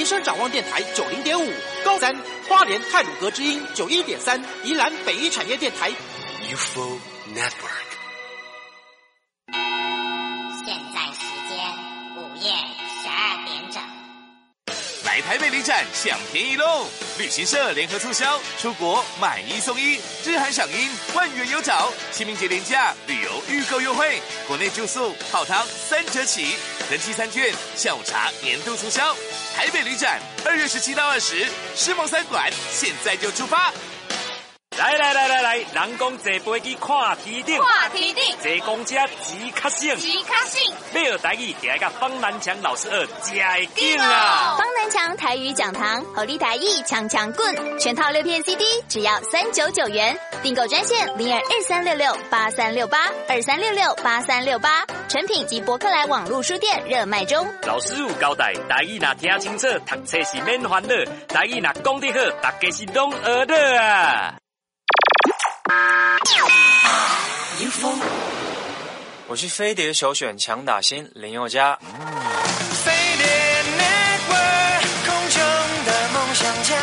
民生展望电台90.5，高3花莲太鲁阁之音91.3，宜兰北一产业电台 UFO Network。 现在时间午夜12点整。 来台北旅展享便宜喽！旅行社联合促销，出国买1送1，日韩赏樱万元有找，清明节连假旅游预购优惠，国内住宿泡汤3折起，人气3券，下午茶年度促销。台北旅展2月17到20，世贸3馆现在就出发！ 来，人讲坐飞机看天顶，坐公车钱较省，要学台语，就要甲方南强老师学才会劲啊！ 方南强台语讲堂，吼你台语强棍，全套6片 CD 只要399元，订购专线0223668368，23668368，成品及博客来网络书店热卖中。 老师有交代，台语若听清楚，读册是免烦恼；台语若讲得好，大家是拢学得啊！ 我是飞碟首选强打星林宥嘉。 飞碟 Network， 空中的梦想家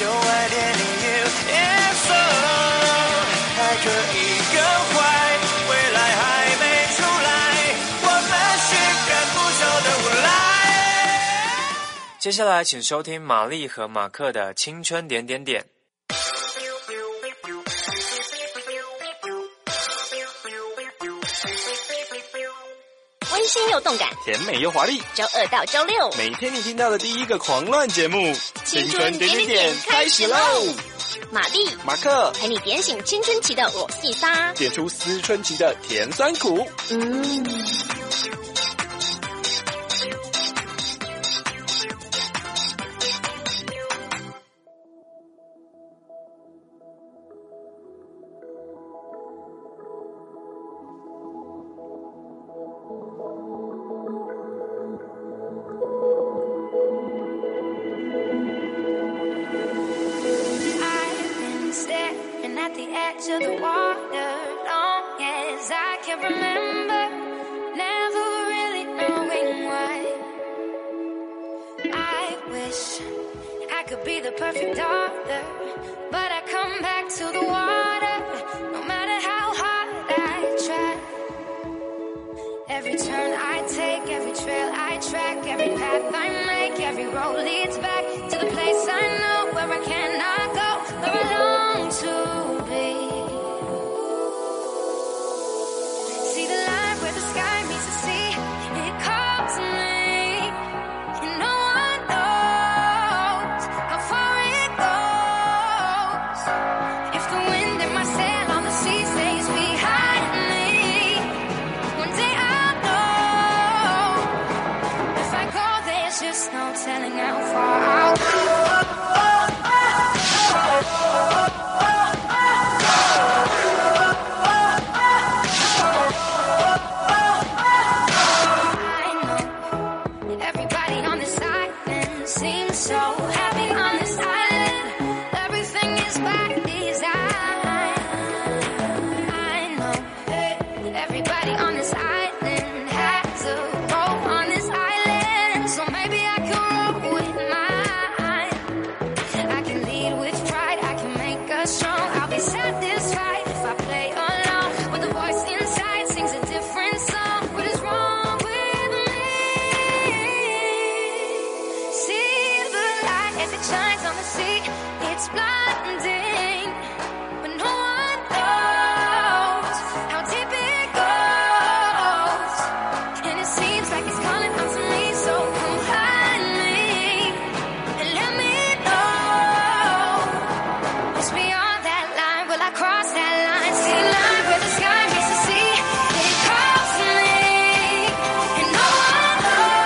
，9爱.0UFO， 还可以更坏，未来还没出来，我们是赶不走的无赖。 接下来请收听玛丽和马克的青春点点点。 温馨又动感， 甜美又华丽。 周2到周6， 每天你听到的第一个狂乱节目， 青春点点点开始喽！玛丽、 马克陪你点醒青春期的我细沙， 点出思春期的甜酸苦。 At the edge of the water, long as I can remember, never really knowing why. I wish I could be the perfect daughter, but I come back to the water, no matter how hard I try. Every turn I take, every trail I track, every path I make, every road leads back to the place I know where I cannot go, where I long to be. See the line where the sky meets the sea, it calls me, and no one knows how far it goes. If the wind in my sail on the sea stays behind me, one day I'll know. If I go, there's just no telling how far I'll go.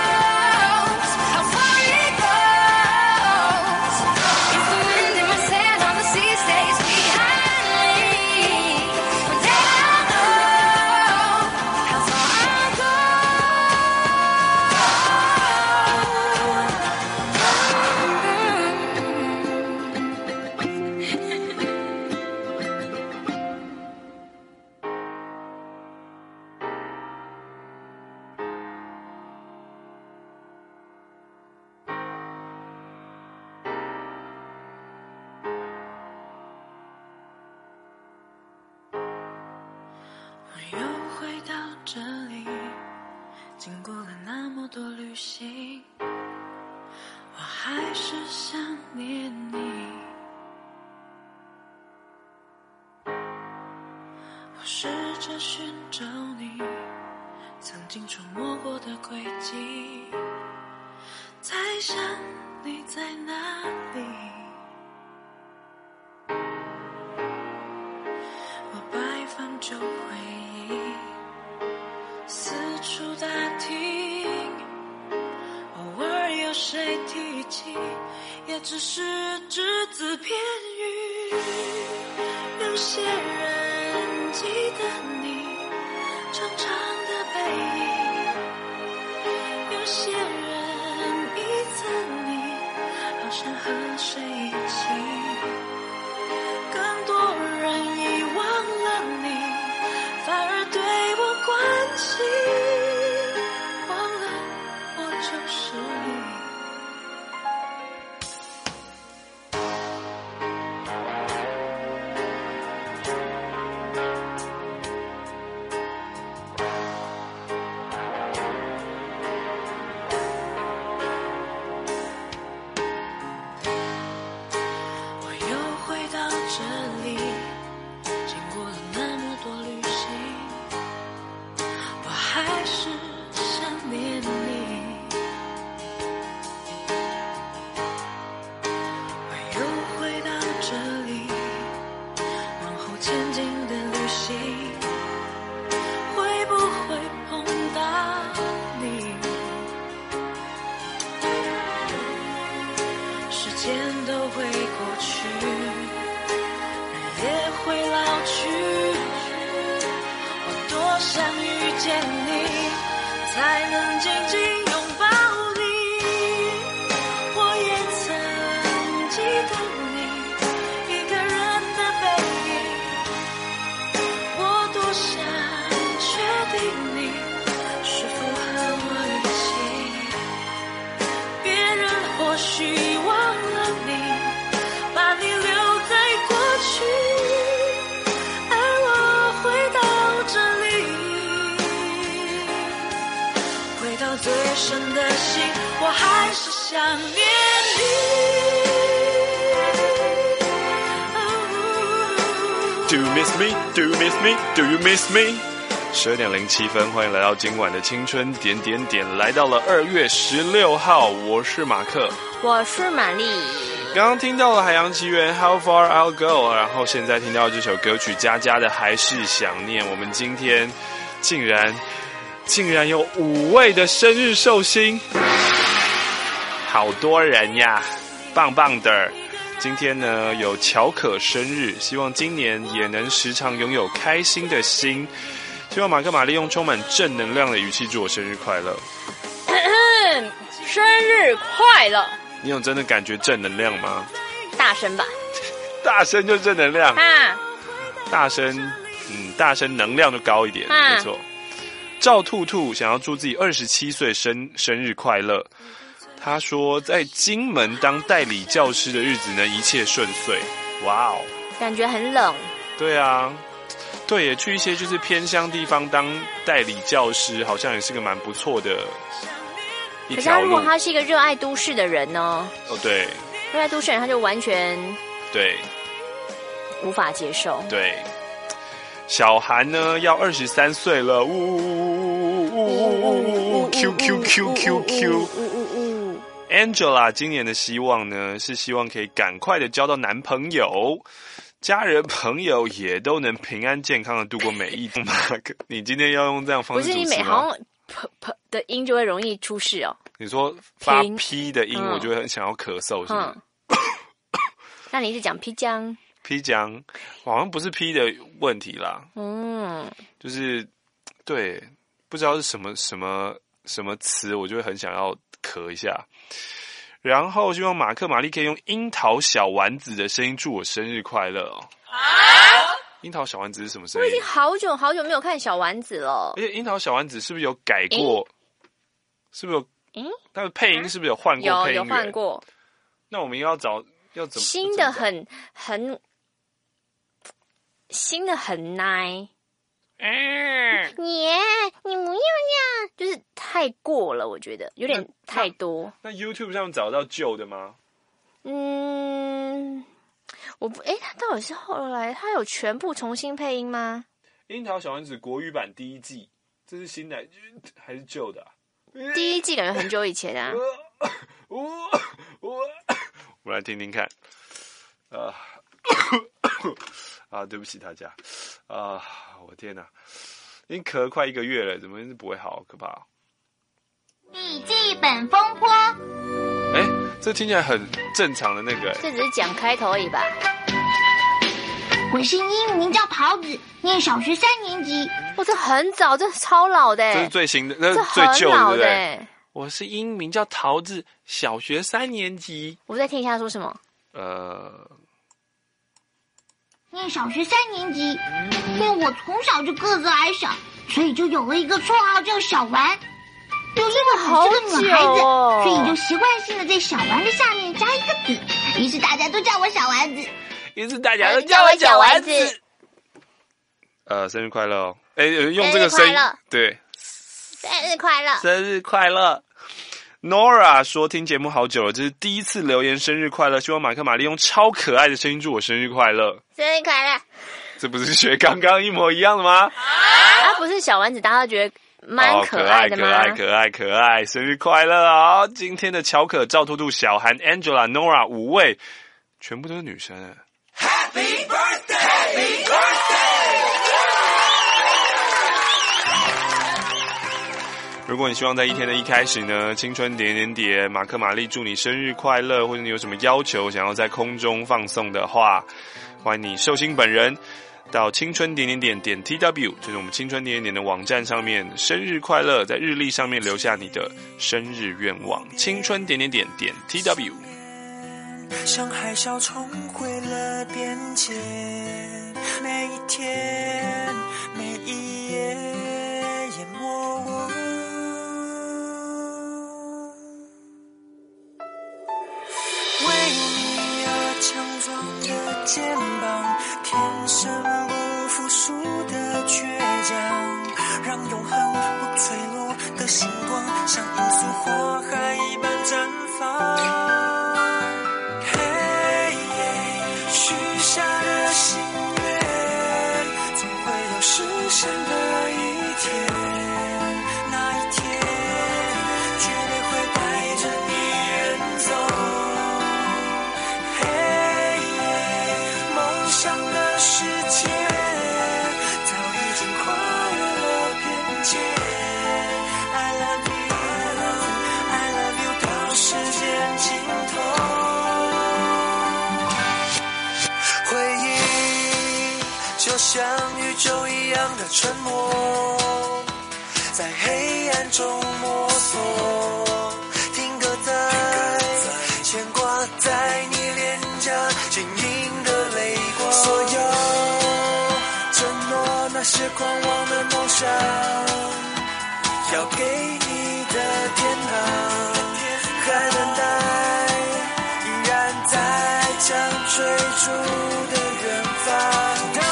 If the wind in my sail 还是想念你。我试着寻找你曾经出没过的轨迹，在想你在哪里。我摆放旧回忆，四处打听，偶尔有谁提起，也只是只字片语。有些人记得你长长的背影，有些人一曾你好像和谁一起，更多人遗忘了你，反而对我关心，忘了我就是你。才能紧紧拥抱你，我也曾记得你一个人的背影，我多想确定你是否和我一起，别人或许忘了你，把你留在过去，而我回到这里，回到最深的心，我还是想念你。 Do you miss me? Do you miss me? Do you miss me? 12:07，欢迎来到今晚的青春点点点，来到了2月16号，我是马克， 我是玛丽。 刚刚听到了《海洋奇缘》How Far I'll Go， 然后现在听到这首歌曲佳佳的还是想念。我们今天竟然有5位的生日寿星，好多人呀，棒棒的。今天呢有乔可生日，希望今年也能时常拥有开心的心。希望马克玛丽用充满正能量的语气祝我生日快乐。 生日快乐！ 你有真的感觉正能量吗？ 大声吧！ 大声就正能量啊！ 大声，大声能量就高一点，没错。赵兔兔想要祝自己27岁生日快乐。他说，在金门当代理教师的日子呢，一切顺遂。哇哦， 感觉很冷。 对啊，对耶，去一些就是偏乡地方当代理教师，好像也是个蛮不错的一条路。 可是他如果他是一个热爱都市的人呢？ 哦，对， 热爱都市人他就完全对无法接受。 对。小韩呢要23岁了，QQQQQ。Angela 今年的希望呢是希望可以赶快的交到男朋友，家人朋友也都能平安健康的度过每一天。你今天要用这样方式主持吗？ 不是，你每好像p 的音就会容易出事哦。 你说发 P 的音，我就会很想要咳嗽，是不是？ 那你一直讲 P 江。 P 江好像不是 P 的问题啦，就是对，不知道是什么词，我就会很想要咳一下。然后希望马克玛丽可以用樱桃小丸子的声音祝我生日快乐哦。樱桃小丸子是什么声音？ 我已经好久没有看小丸子了。 而且樱桃小丸子是不是有改过？是不是有？它的配音是不是有换过配音员？ 有换过。 那我们要怎么新的很 nice， 你不要这样，就是太过了，我觉得有点太多。 那 YouTube 上找到旧的吗？ 我不，它到底是后来它有全部重新配音吗？ 樱桃小丸子国语版第一季，这是新的还是旧的啊？ 第一季感觉很久以前啊。 我来听听看。对不起大家。我天哪，已经咳快1个月了，怎么不会好可怕哦？ 笔记本风波。 这听起来很正常的那个。 这只是讲开头而已吧。 我姓殷，名叫桃子，念小学3年级。 这很早，这超老的。 这是最新的，那是最旧的，对不对？ 我是殷，名叫桃子，小学3年级。 我再听一下说什么。 念小学3年级，因为我从小就个子矮小，所以就有了一个绰号叫小丸。又因为我是个女孩子，所以就习惯性的在小丸的下面加一个子，于是大家都叫我小丸子。 生日快乐哦！用这个声音，对， 生日快乐， 生日快乐。Nora 说听节目好久了，这是第一次留言生日快乐，希望马克玛丽用超可爱的声音祝我生日快乐。 生日快乐！ 这不是学刚刚一模一样的吗？ 他不是小丸子，大家觉得蛮可爱的吗？ 可爱，生日快乐啊！今天的乔可、赵兔兔、小韩、Angela、Nora 5位，全部都是女生。 Happy birthday! Happy birthday! 如果你希望在一天的一开始呢，青春点点点，马克玛丽祝你生日快乐，或者你有什么要求想要在空中放送的话，欢迎你寿星本人到青春点点点点 TW， 就是我们青春点点点的网站上面，生日快乐，在日历上面留下你的生日愿望，青春点点点点 TW。 像海啸冲毁了边界，每一天每一夜淹没我。为你而强壮的肩膀，天生不服输的倔强，让永恒不坠落的星光，像罂粟花海一般绽放。许下的心愿，总会有实现的一天。那一天，绝对会带着你远走。梦想的世界，早已经跨越了边界。I love you, I love you 到时间尽头。就像宇宙一样的沉默，在黑暗中摸索，定格在牵挂在你脸颊坚硬的泪光。所有承诺，那些狂妄的梦想，要给你的天堂，还等待依然在将追逐的远方。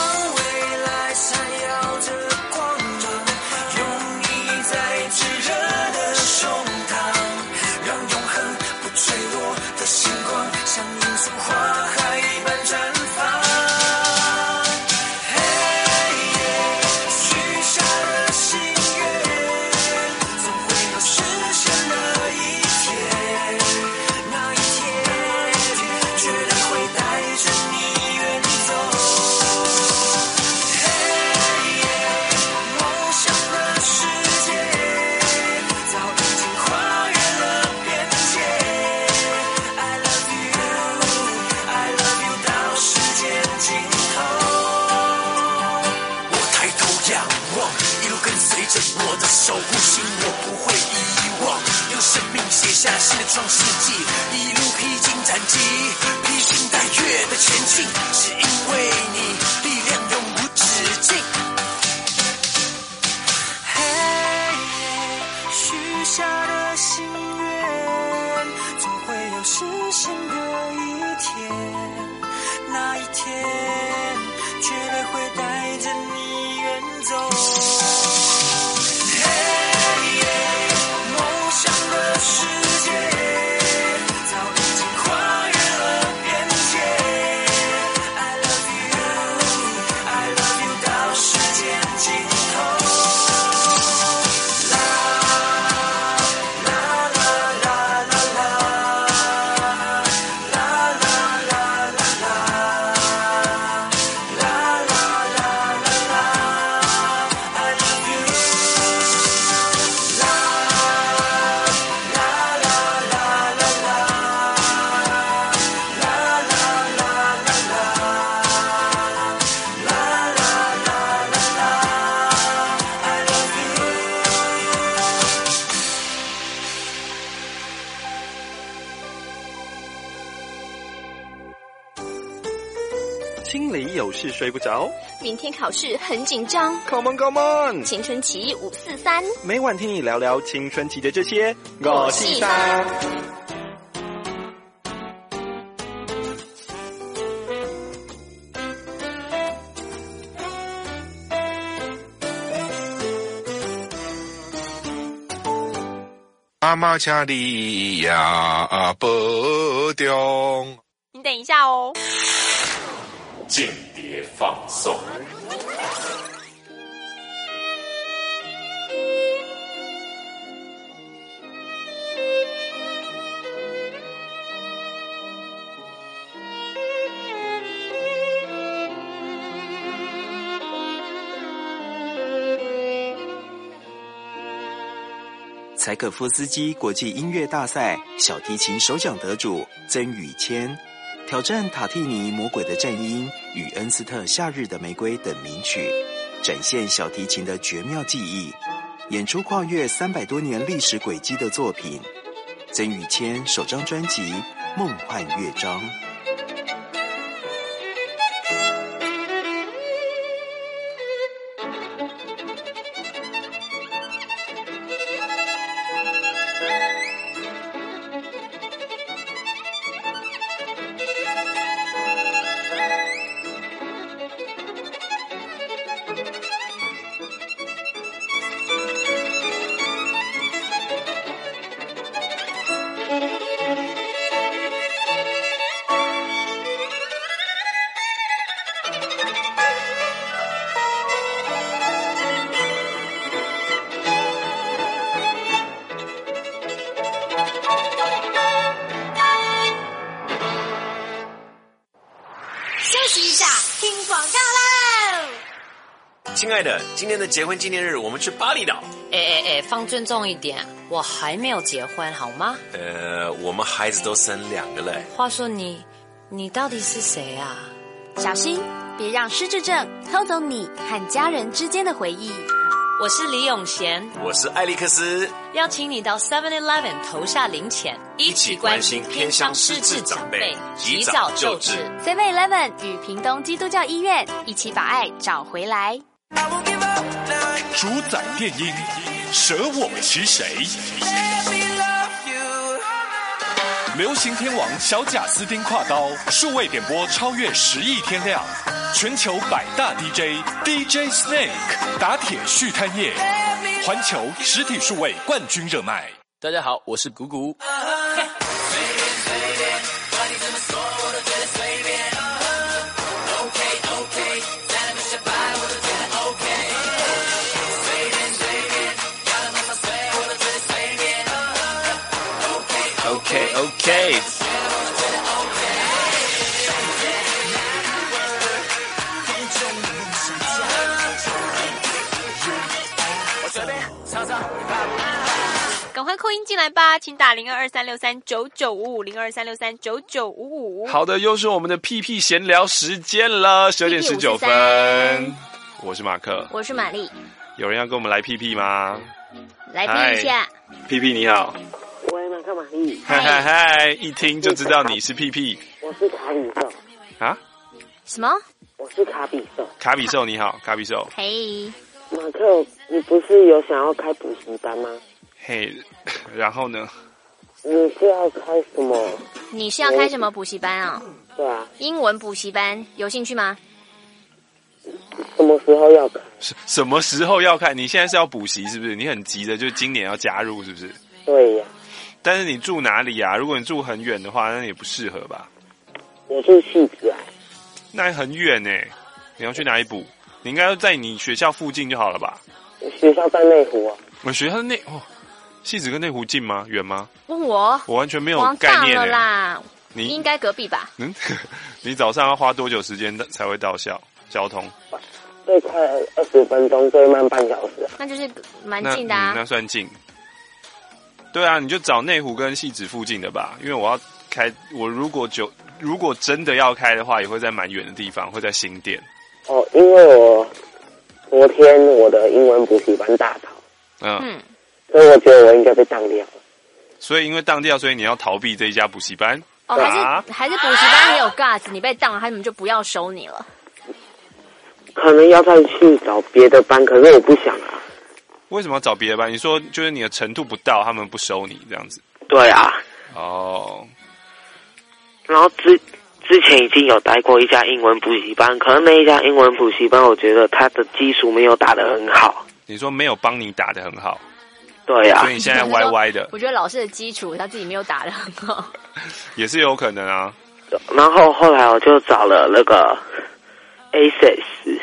下新的创世纪，一路披荆斩棘，披星戴月的前进，是因为你力量永无止境。许下的心愿，总会有实现的一天。那一天，绝对会带着你远走。 心里有事睡不着， 明天考试很紧张。 Come on, come on！ 青春期543， 每晚听你聊聊青春期的这些我细沙。 妈妈请你呀保重。 你等一下哦。 间谍放送。 柴可夫斯基国际音乐大赛小提琴首奖得主曾宇谦，挑战塔蒂尼《魔鬼的战音》与恩斯特《夏日的玫瑰》等名曲，展现小提琴的绝妙技艺，演出跨越300多年历史轨迹的作品。曾宇谦首张专辑《梦幻乐章》。 亲爱的，今天的结婚纪念日，我们去巴厘岛。 放尊重一点，我还没有结婚，好吗？ 我们孩子都生2个了。 话说你到底是谁啊？ 小心，别让失智症偷走你和家人之间的回忆。 我是李永贤， 我是艾利克斯， 邀请你到 7-Eleven 投下零钱，一起关心偏乡失智长辈，及早救治。 7-Eleven 与屏东基督教医院一起把爱找回来。 主宰电音，舍我其谁？流行天王小贾斯汀跨刀，数位点播超越10亿天量，全球100大 DJ Snake 打铁续摊业，环球实体数位冠军热卖。 大家好，我是谷谷。 OK， 赶快扣音进来吧，请打0223639955，0223639955。 好的，又是我们的屁屁闲聊时间了，12点19分。我是马克， 我是玛丽。 有人要跟我们来屁屁吗？ 来屁一下。 屁屁你好。 喂，马克玛丽。 嗨，一听就知道你是屁屁。 我是卡比兽。 啊？ 什么？ 我是卡比兽。 卡比兽你好，卡比兽。 嘿。 马克，你不是有想要开补习班吗？ 嘿，然后呢？ 你是要开什么？ 你是要开什么补习班啊？ 对啊。 英文补习班，有兴趣吗？ 什么时候要开？ 什么时候要开？你现在是要补习是不是？你很急的，就今年要加入是不是？ 对呀。 但是你住哪里啊？如果你住很远的话，那也不适合吧？ 我住汐止啊。 那很远呢，你要去哪里补？你应该在你学校附近就好了吧？ 我学校在内湖啊。 我学校内汐止跟内湖近吗？远吗？ 问我完全没有概念了啦。 你应该隔壁吧？ 你早上要花多久时间才会到校？交通？ 最快20分钟，最慢半小时。 那就是蛮近的啊。 那算近。对啊，你就找内湖跟汐止附近的吧，因为我要开，我如果真的要开的话，也会在蛮远的地方，会在新店。 哦，因为我昨天我的英文补习班大逃，所以我觉得我应该被当掉了。 所以因为当掉，所以你要逃避这一家补习班？ 哦，还是补习班很有 guts， 你被当了，他们就不要收你了。 可能要再去找别的班，可是我不想啊。 为什么要找别的班？你说就是你的程度不到，他们不收你这样子？ 对啊。 哦。 然后之前已经有待过一家英文补习班，可能那一家英文补习班，我觉得他的基础没有打得很好。 你说没有帮你打得很好？ 对啊。 所以你现在歪歪的。 我觉得老师的基础他自己没有打得很好。 也是有可能啊。 然后后来我就找了那个 ACES。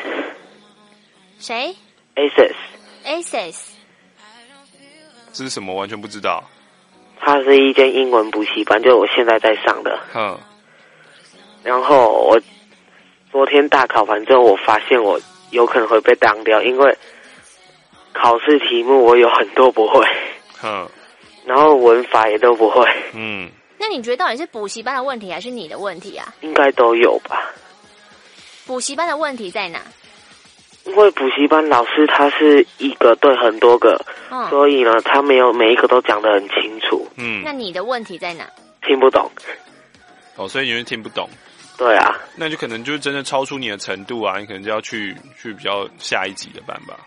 谁 ？ACES。 这是什么？完全不知道。 它是一间英文补习班，就是我现在在上的。然后我昨天大考完之后，我发现我有可能会被当掉，因为考试题目我有很多不会。然后文法也都不会。 那你觉得到底是补习班的问题还是你的问题啊？ 应该都有吧。 补习班的问题在哪？ 因为补习班老师他是一个对很多个，所以呢，他没有每一个都讲得很清楚。 那你的问题在哪？ 听不懂。 哦，所以你是听不懂。 对啊。 那就可能就是真的超出你的程度啊，你可能就要去比较下一级的班吧。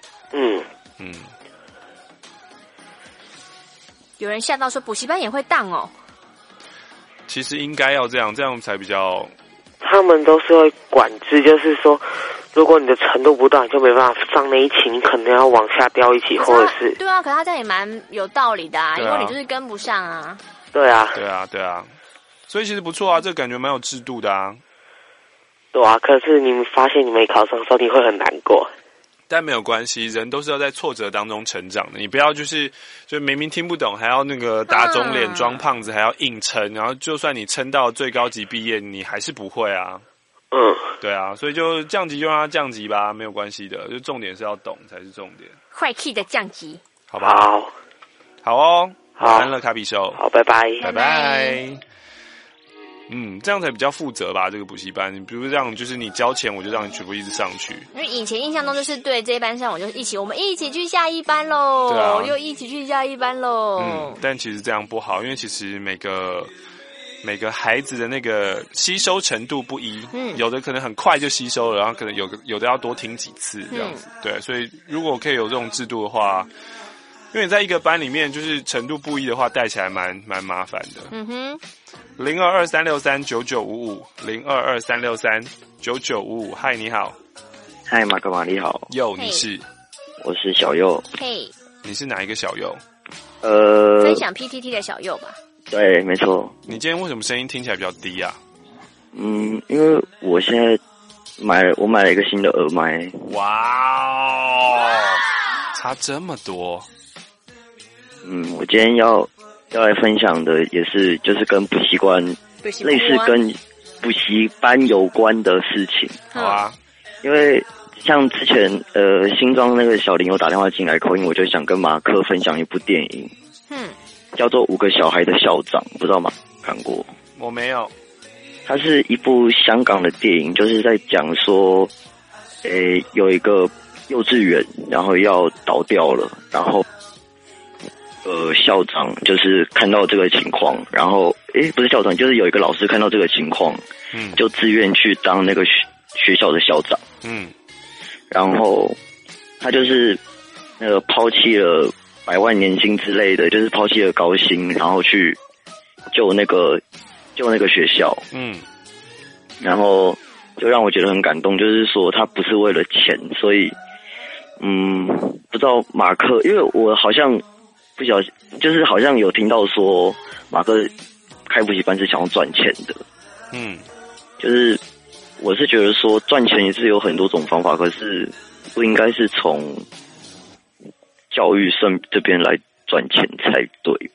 有人吓到说补习班也会当哦。 其实应该要这样才比较。 他们都是会管制，就是说，如果你的程度不到，你就没办法上那一期，你可能要往下掉一期，或者是。 对啊，可是他这样也蛮有道理的啊，因为你就是跟不上啊。 对啊。 所以其实不错啊，这个感觉蛮有制度的啊。 对啊，可是你们发现你没考上的时候，你会很难过。 但没有关系，人都是要在挫折当中成长的。你不要就明明听不懂，还要那个打肿脸装胖子，还要硬撑，然后就算你撑到最高级毕业，你还是不会啊。对啊，所以就降级就让它降级吧，没有关系的。就重点是要懂才是重点。 坏 key 的降级， 好不好？好哦，晚安了，卡比兽。 好，拜拜， 拜拜。这样才比较负责吧？这个补习班，你比如这样，就是你交钱，我就让你全部一直上去。 因为以前印象中就是对这一班上，我就我们一起去下一班喽， 对啊， 又一起去下一班喽。 但其实这样不好，因为其实每个孩子的那个吸收程度不一，有的可能很快就吸收了，然后可能有的要多听几次这样子。对，所以如果可以有这种制度的话。因为你在一个班里面，就是程度不一的话，带起来蛮麻烦的。0223639955，0223639955。嗨，你好。 嗨，马克玛，你好。 你是？ 我是小右。 嘿。 你是哪一个小右？ 分享 PTT 的小右吧。 对，没错。 你今天为什么声音听起来比较低啊？ 因为我现在买了一个新的耳麦。 哇，差这么多。 我今天要来分享的也是就是跟补习班类似跟补习班有关的事情。 好啊， 因为像之前新庄那个小林有打电话进来口音，我就想跟马克分享一部电影，叫做《5个小孩的校长》，不知道吗？看过？ 我没有。 它是一部香港的电影，就是在讲说，有一个幼稚园，然后要倒掉了，然后。校长就是看到这个情况，然后不是校长，就是有一个老师看到这个情况，就自愿去当那个学校的校长，然后他就是抛弃了100万年薪之类的，就是抛弃了高薪，然后去救那个学校，然后就让我觉得很感动，就是说他不是为了钱，所以不知道马克，因为我好像。不晓得，就是好像有听到说马克开补习班是想要赚钱的，就是我是觉得说赚钱也是有很多种方法，可是不应该是从教育上这边来赚钱才对。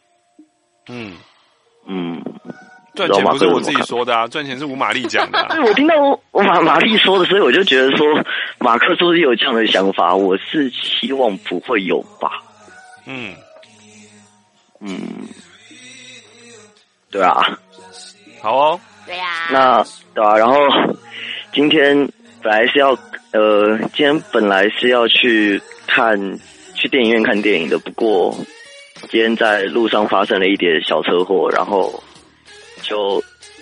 赚钱不是我自己说的啊，赚钱是吴玛丽讲的啊。 我听到我玛丽说的，所以我就觉得说马克是不是有这样的想法？我是希望不会有吧。对啊， 好哦， 对呀， 那对啊，然后今天本来是要去电影院看电影的，不过今天在路上发生了一点小车祸，然后就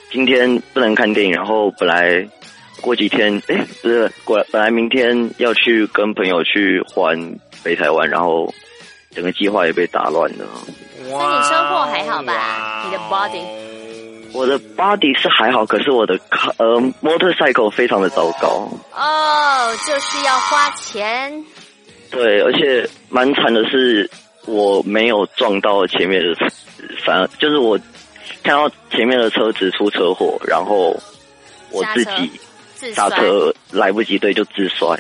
今天不能看电影，然后本来过几天，不是，本来明天要去跟朋友去环北台湾，然后整个计划也被打乱了。 那你车祸还好吧？你的 body？ 我的 body 是还好，可是我的motorcycle 非常的糟糕。 哦，就是要花钱。 对，而且蛮惨的是，我没有撞到前面的，反而就是我看到前面的车子出车祸，然后我自己刹车来不及，对，就自摔。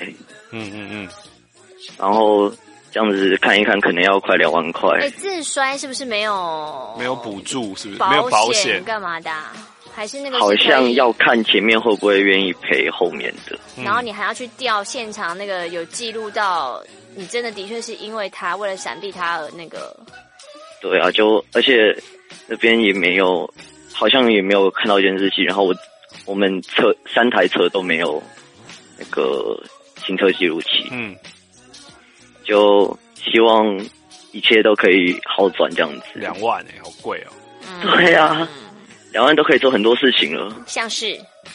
然后这样子看一看，可能要快2万块。 自摔是不是没有补助？是不是没有保险干嘛的？还是那个好像要看前面会不会愿意赔后面的。 然后你还要去调现场那个有记录到，你真的的确是因为他为了闪避他而那个。 对啊，而且那边也没有，好像也没有看到监视器，然后我们3台车都没有那个行车记录器。就希望一切都可以好转这样子。 2万好贵哦。 对啊，2万都可以做很多事情了。 像是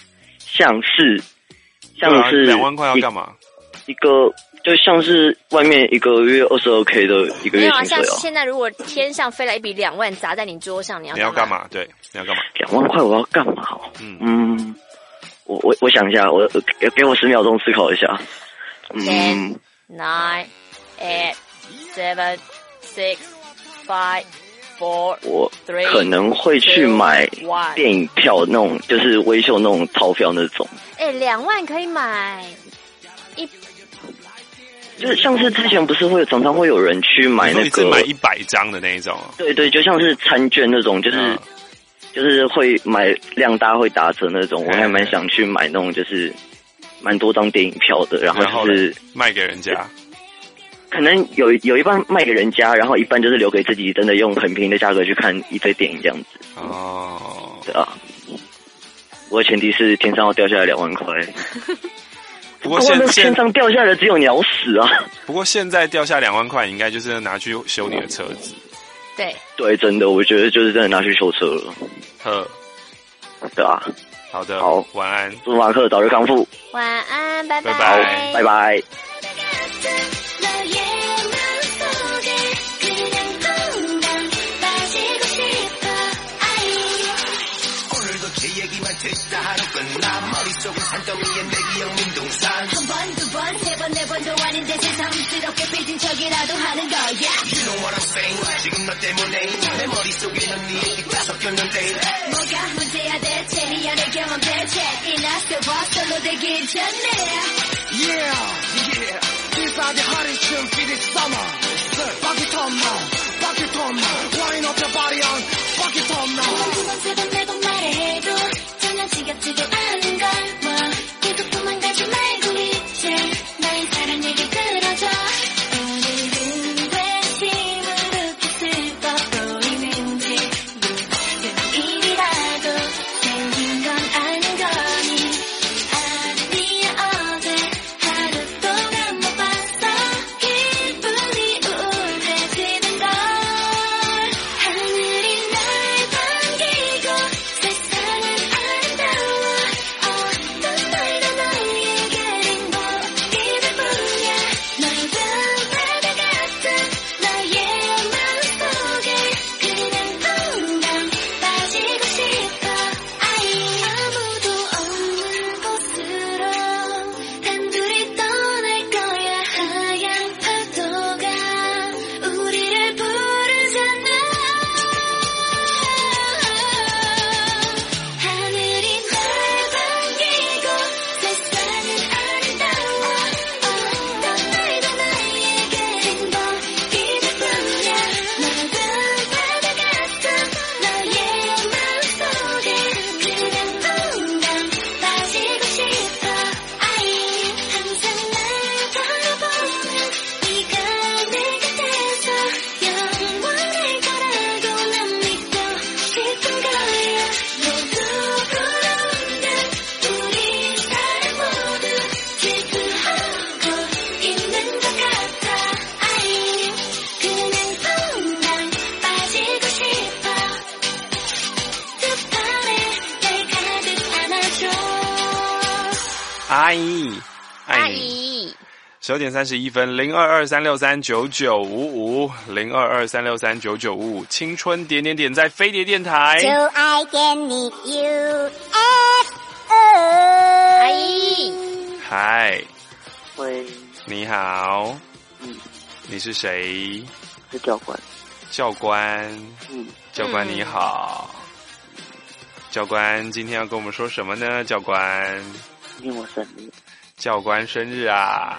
2万块要干嘛？ 一个就像是外面一个月22K 的一个月薪水啊。 像现在如果天上飞来一笔2万砸在你桌上，你要干嘛？ 对，你要干嘛 ？2万块我要干嘛？我想一下，我给我10秒钟思考一下。 10, 9, 8, 7, 6, 5, 4, 我可能会去买电影票那种，就是微秀那种套票那种。 2万可以买就是像是之前不是常常会有人去买那个买100张的那一种。 对，就像是餐券那种，就是会买量大会打折那种。我还蛮想去买那种，就是蛮多张电影票的，然后就是卖给人家。 可能有一半卖给人家，然后一半就是留给自己，真的用很便宜的价格去看一堆电影这样子。对啊。不过前提是天上要掉下来2万块。 不过天上掉下来只有鸟屎啊！ 不过现在掉下2万块，应该就是拿去修你的车子。 对， 真的，我觉得就是真的拿去修车了。对啊。 好的， 好， 晚安， 祝马克早日康复。 晚安，拜拜， 好，拜拜。 Inside the hottest tune for this summer. Rock it on now, rock it on now. Wind up your body on, rock it on now. 세번 매번 말해도 전혀 지겹지도 않은 걸 뭐 계속 도망가지 말고 이제 나의 사랑 얘기 들어줘. 오늘은 회심으로 끝을 뻗보이는지 일이라도 생긴 건 아는 거니. 아니야 어제 하루 동안 못 봤어. 기분이 우울해지는 걸. 하늘이 날 반기고 阿姨，0223639955，0223639955，青春点点点在飞碟电台。 就爱点你 UFO。 阿姨， 嗨， 喂， 你好，你是谁？ 是教官。 教官，教官你好。教官今天要跟我们说什么呢？教官， 今天我生日。 教官生日啊！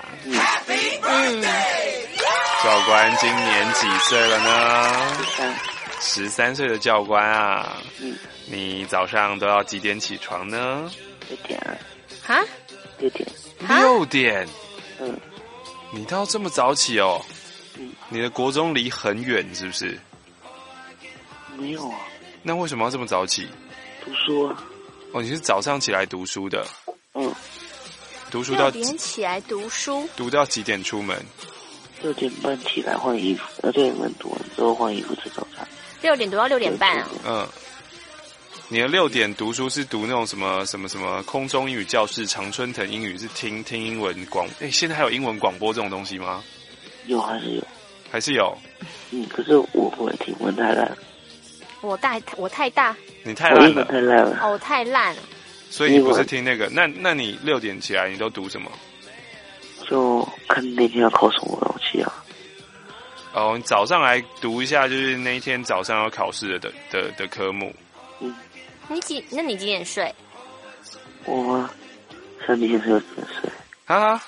教官今年几岁了呢？13岁的教官啊！你早上都要几点起床呢 ？6点啊。 哈 ？6点。 6点？你都要这么早起哦？你的国中离很远是不是？ 没有啊。 那为什么要这么早起？ 读书啊。 哦，你是早上起来读书的？读书到 6点起来读书， 读到几点出门 ？6点半起来换衣服，6点半读完之后换衣服吃早餐。 6点读到6点半啊？ 你的6点读书是读那种什么空中英语教室、常春藤英语，是听英文广？现在还有英文广播这种东西吗？ 有，还是有。 还是有。 可是我不会听，我太烂了。 我太大。 你太烂了。 太烂了。 我太烂了。 所以你不是听那个？那你6点起来，你都读什么？ 就看那天要考什么东西啊。 你早上来读一下，就是那一天早上要考试的科目。 那你几点睡？ 我3点睡，6点睡。 啊？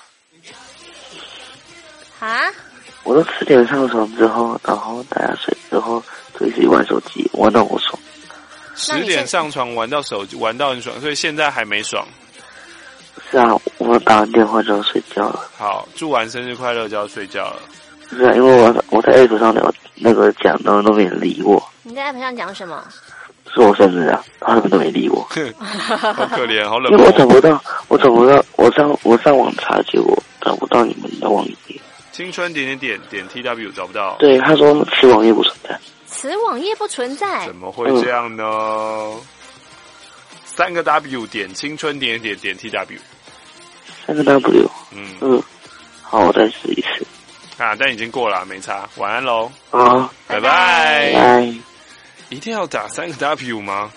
我都10点上床之后，然后大家睡之后，自己玩手机，玩到我爽。 10点上床玩到很爽，所以现在还没爽。 是啊，我打完电话就要睡觉了。 好，祝完生日快乐就要睡觉了。 是啊，因为我在 App 上聊那个讲，然后都没人理我。 你在 App 上讲什么？ 是我生日啊，他们都没理我。 好可怜，好冷漠。 因为我找不到，我上网查，结果找不到你们的网页。 青春点 TW 找不到。 对，他说此网页不存在。 此网页不存在？ 怎么会这样呢？3个 W 点青春点 TW。 3个 W。好，我再试一次。 但已经过了，没差。晚安喽。 好， 拜拜。 拜。 一定要打3个 W 吗？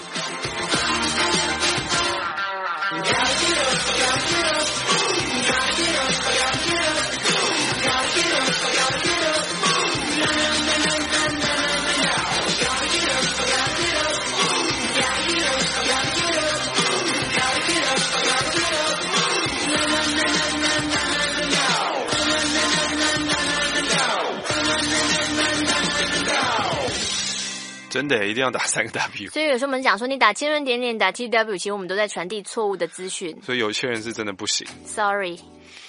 真的一定要打3个 W， 所以有时候我们讲说你打青春点点打 TW， 其实我们都在传递错误的资讯。 所以有些人是真的不行。 Sorry。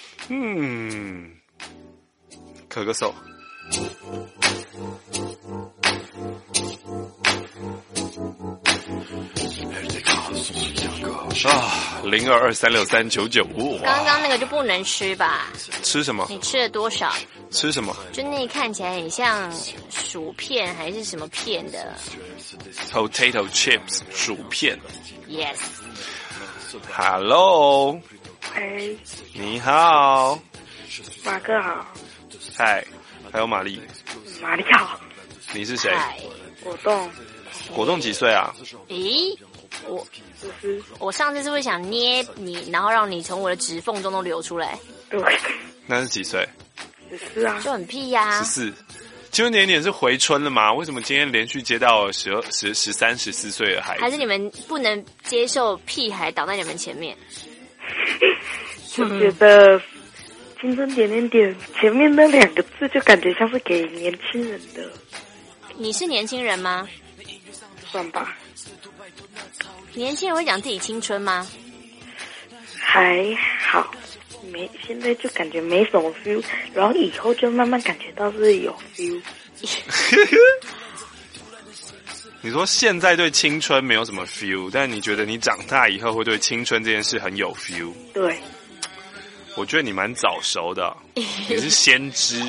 咳个嗽。0223639955。 刚刚那个就不能吃吧？ 吃什么？ 你吃了多少？ 吃什么？ 就那看起来很像薯片还是什么片的 ？Potato chips 薯片。 Yes。Hello。 你好。 马哥好。 嗨，还有玛丽。 玛丽好。 你是谁？ 果冻。 果冻几岁啊？ 咦，我上次是不是想捏你，然后让你从我的指缝中都流出来？ 对。 那是几岁 ？14啊。 就很屁呀。 14。青春点点是回春了吗？为什么今天连续接到13、14岁的孩子？ 还是你们不能接受屁孩倒在你们前面？ 我觉得青春点点点前面那2个字就感觉像是给年轻人的。 你是年轻人吗？ 算吧。 年轻人会讲自己青春吗？ 还好，现在就感觉没什么 feel， 然后以后就慢慢感觉到是有 feel。 你说现在对青春没有什么 feel， 但你觉得你长大以后会对青春这件事很有 feel？ 对。 我觉得你蛮早熟的，你是先知。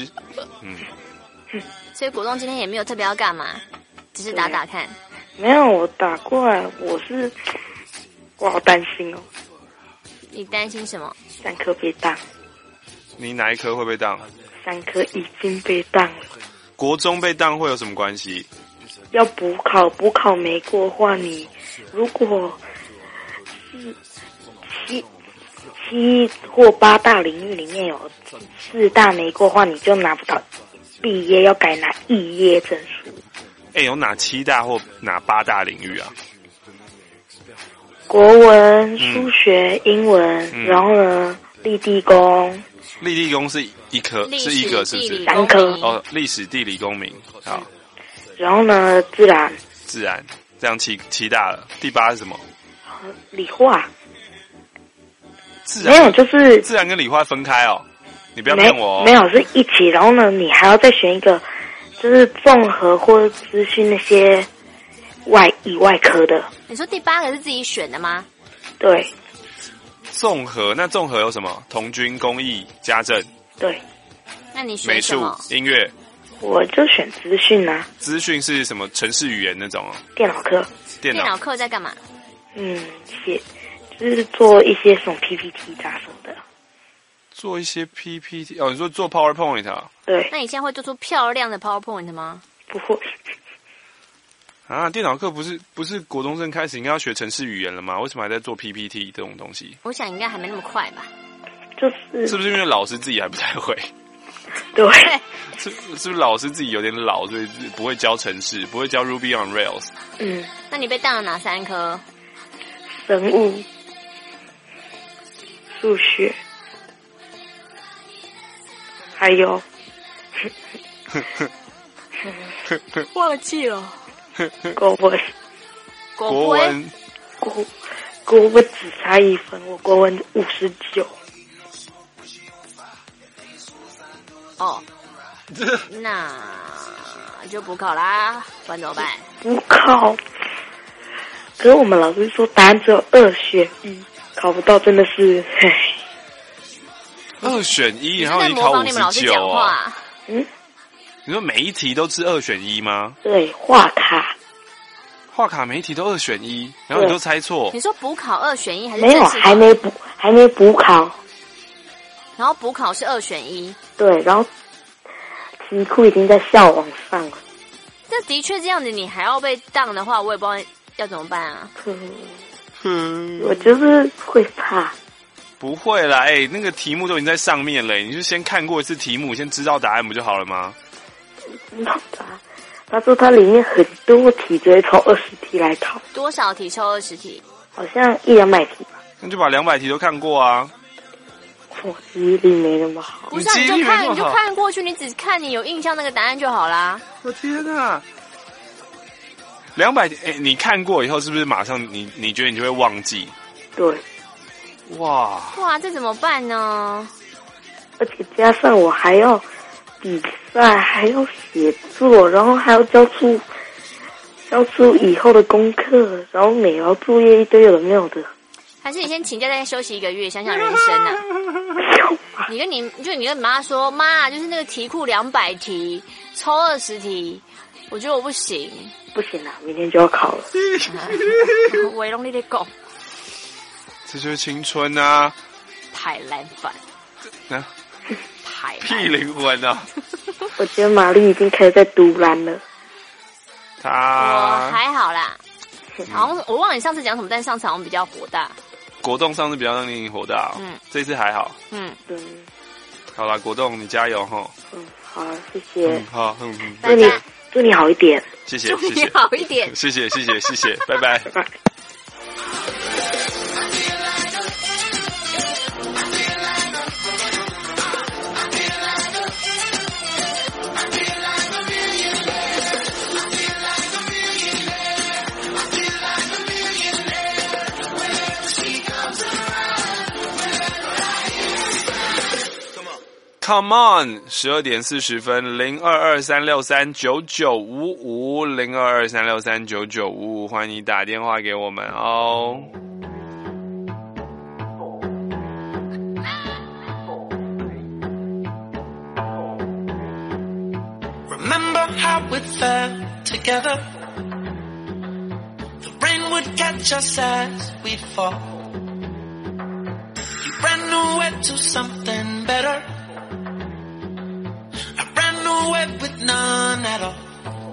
所以果冻今天也没有特别要干嘛，只是打打看。 没有，我打过来，我好担心哦。 你担心什么 ？3科被当。 你哪一科会被当 ？3科已经被当了。 国中被当会有什么关系？ 要补考，补考没过的话，你如果是7或8大领域里面有4大没过的话，你就拿不到毕业，要改拿肄业证书。 有哪7大或哪8大领域啊？ 国文、数学、英文，然后呢，立地工。 立地工是一科，是一个是不是 ？3科。 哦，历史、地理、公民。好。 然后呢，自然， 这样7大了。第8是什么？ 理化。 自然没有，就是自然跟理化分开哦。你不要骗我哦。 没有，是一起。然后呢，你还要再选一个，就是综合或资讯那些以外科的。 你说第8个是自己选的吗？ 对。 综合，那综合有什么？童军、工艺、家政。 对。 那你选什么？ 美术、音乐。 我就选资讯啊。 资讯是什么？程式语言那种哦。 电脑课。 电脑课在干嘛？ 就是做一些什么 PPT 什么的。 做一些 PPT 哦，你说做 PowerPoint 啊？ 对。 那你现在会做出漂亮的 PowerPoint 吗？ 不会。 啊，电脑课不是国中生开始应该要学程式语言了吗？为什么还在做 PPT 这种东西？ 我想应该还没那么快吧。 是不是因为老师自己还不太会？ 对。 是不是老师自己有点老，所以不会教程式，不会教 Ruby on Rails？ 那你被当了哪3科？ 生物、数学，还有忘记了。 国文只差1分，我国文59。 哦，那就补考啦，不然怎么办？ 补考，可是我们老师说答案只有2选1，考不到真的是，唉。 2选1，然后你考59哦。你说每一题都是2选1吗？ 对，画卡每一题都2选1，然后你都猜错。 你说补考2选1还是没有？还没补考。 然后补考是2选1。 对，然后题库已经在校网上了。 那的确这样子，你还要被当的话，我也不知道要怎么办啊。 我就是会怕。 不会啦，那个题目都已经在上面了，你就先看过一次题目，先知道答案不就好了吗？ 知道答案。他说他里面很多题，只会抽20题来考。 多少题抽20题？ 好像100-200题吧。 那就把200题都看过啊。 我记忆力没那么好。 不是、啊，你就看过去，你只看你有印象那个答案就好啦。 我天哪！200题，你看过以后是不是马上你觉得你就会忘记？ 对。 哇， 这怎么办呢？ 而且加上我还要比赛，还要写作，然后还要交出以后的功课，然后每条作业一堆有的没有的。 还是你先请假再休息1个月，想想人生啊！你跟你妈说，妈，就是那个题库200题，抽20题，我觉得我不行。 不行啊，明天就要考了。 我用力在讲。 这就是青春啊！ 太烂饭，太屁灵魂啊！ 我觉得玛丽已经开始在独蓝了。 我还好啦，好像我忘了你上次讲什么，但上次好像比较火大。 国栋上次比较让你火大，这次还好。好啦，国栋你加油齁。 好，谢谢。 好， 祝你好一点。 谢谢， 祝你好一点。 谢谢，拜拜， 拜拜。 Come on，12点40分，0223639955，0223639955，欢迎你打电话给我们哦。 Remember how we fell together? The rain would catch us as we fall. ran away to something better. I ran away with none at all.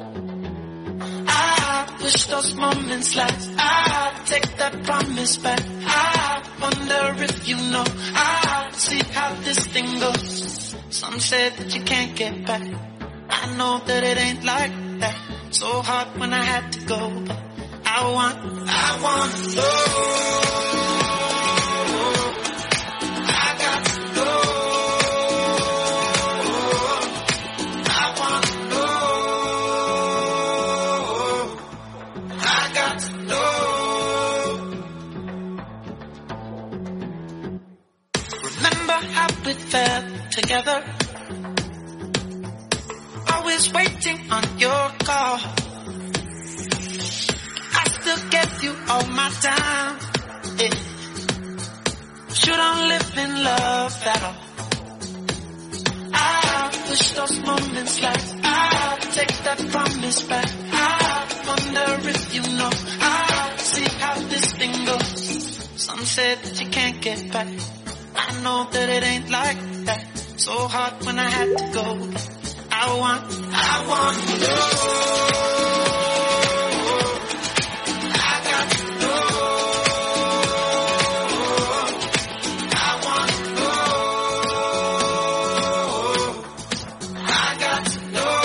I wish those moments last. I take that promise back. I wonder if you know. I see how this thing goes. Some said that you can't get back. I know that it ain't like that. So hard when I had to go, but I want to know. I got to know. I want to know. I got to know. Remember how we fell together? Always waiting on your call. I still gave you all my time. Yeah. You don't live in love at all. I wish those moments last. I take that promise back. I wonder if you know. I see how this thing goes. Some said that you can't get back. I know that it ain't like that. So hard when I had to go. I want to know. I got to know. I want to know. I got to know.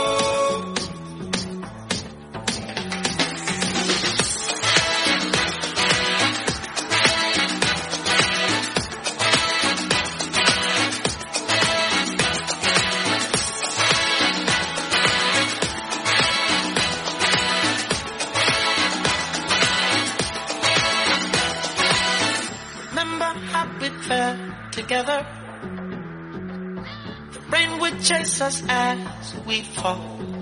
Fell together. The rain would chase us as we fall.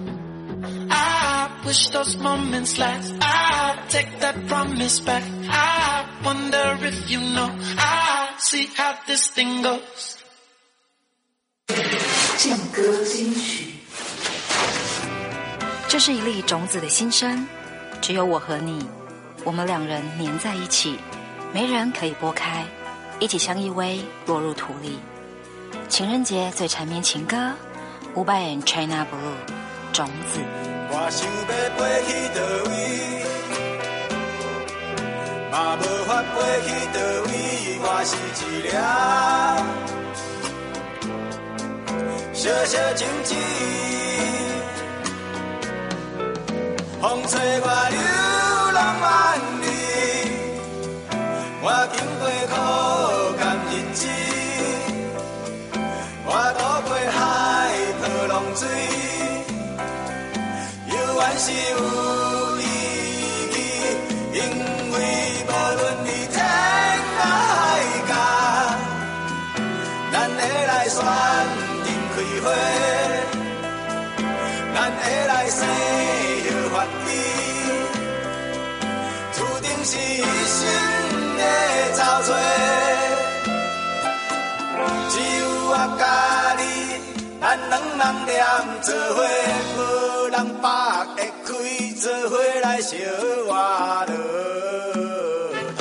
I wish those moments last. I take that promise back. I wonder if you know. I see how this thing goes. 劲歌金曲，这是一粒种子的心声，只有我和你，我们两人粘在一起，没人可以拨开。一起相依偎，落入土里。情人节最缠绵情歌，500 and China Blue 种子。 我想要飞去倒位，嘛无法飞去倒位，我是一粒小小种子，风吹我流浪万里，我经过苦。我渡过海，波浪水，犹原是有意义，因为无论你天涯海角，咱会来选择开花，咱会来生叶发枝，注定是一生的草吹。只有我甲你，咱两人念做伙，无人别会开，做伙来相活落土。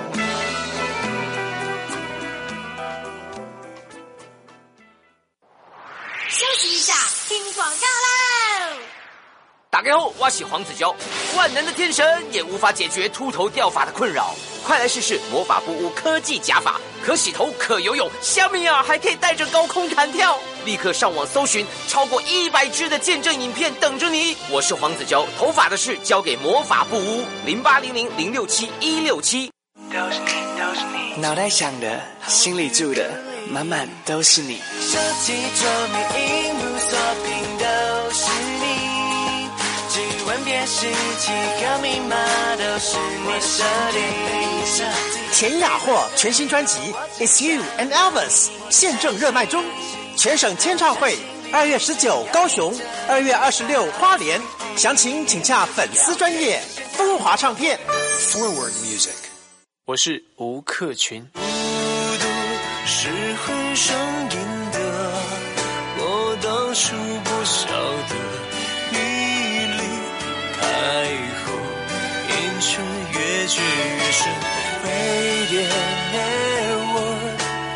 休息一下，听广告喽！ 大家好，我是黄子佼。万能的天神也无法解决秃头掉发的困扰，快来试试魔法布屋科技假发，可洗头，可游泳，虾米啊，还可以带着高空弹跳。立刻上网搜寻，超过100支的见证影片等着你。我是黄子佼，头发的事交给魔法布屋，0800-067-167。 都是你，都是你，脑袋想的，心里住的，满满都是你。手机桌面荧幕锁屏都是你，指纹辨识器和密码都是你设定。 田雅霍全新专辑《It's You and Elvis》现正热卖中，全省签唱会2月19高雄，2月26花莲，详情请洽粉丝专页风华唱片。 Forward Music， 我是吴克群。 孤独是会上瘾的，我当初不晓得，你离开后，烟圈越聚越深。Radio Network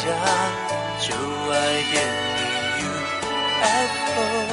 就爱变你 UFO。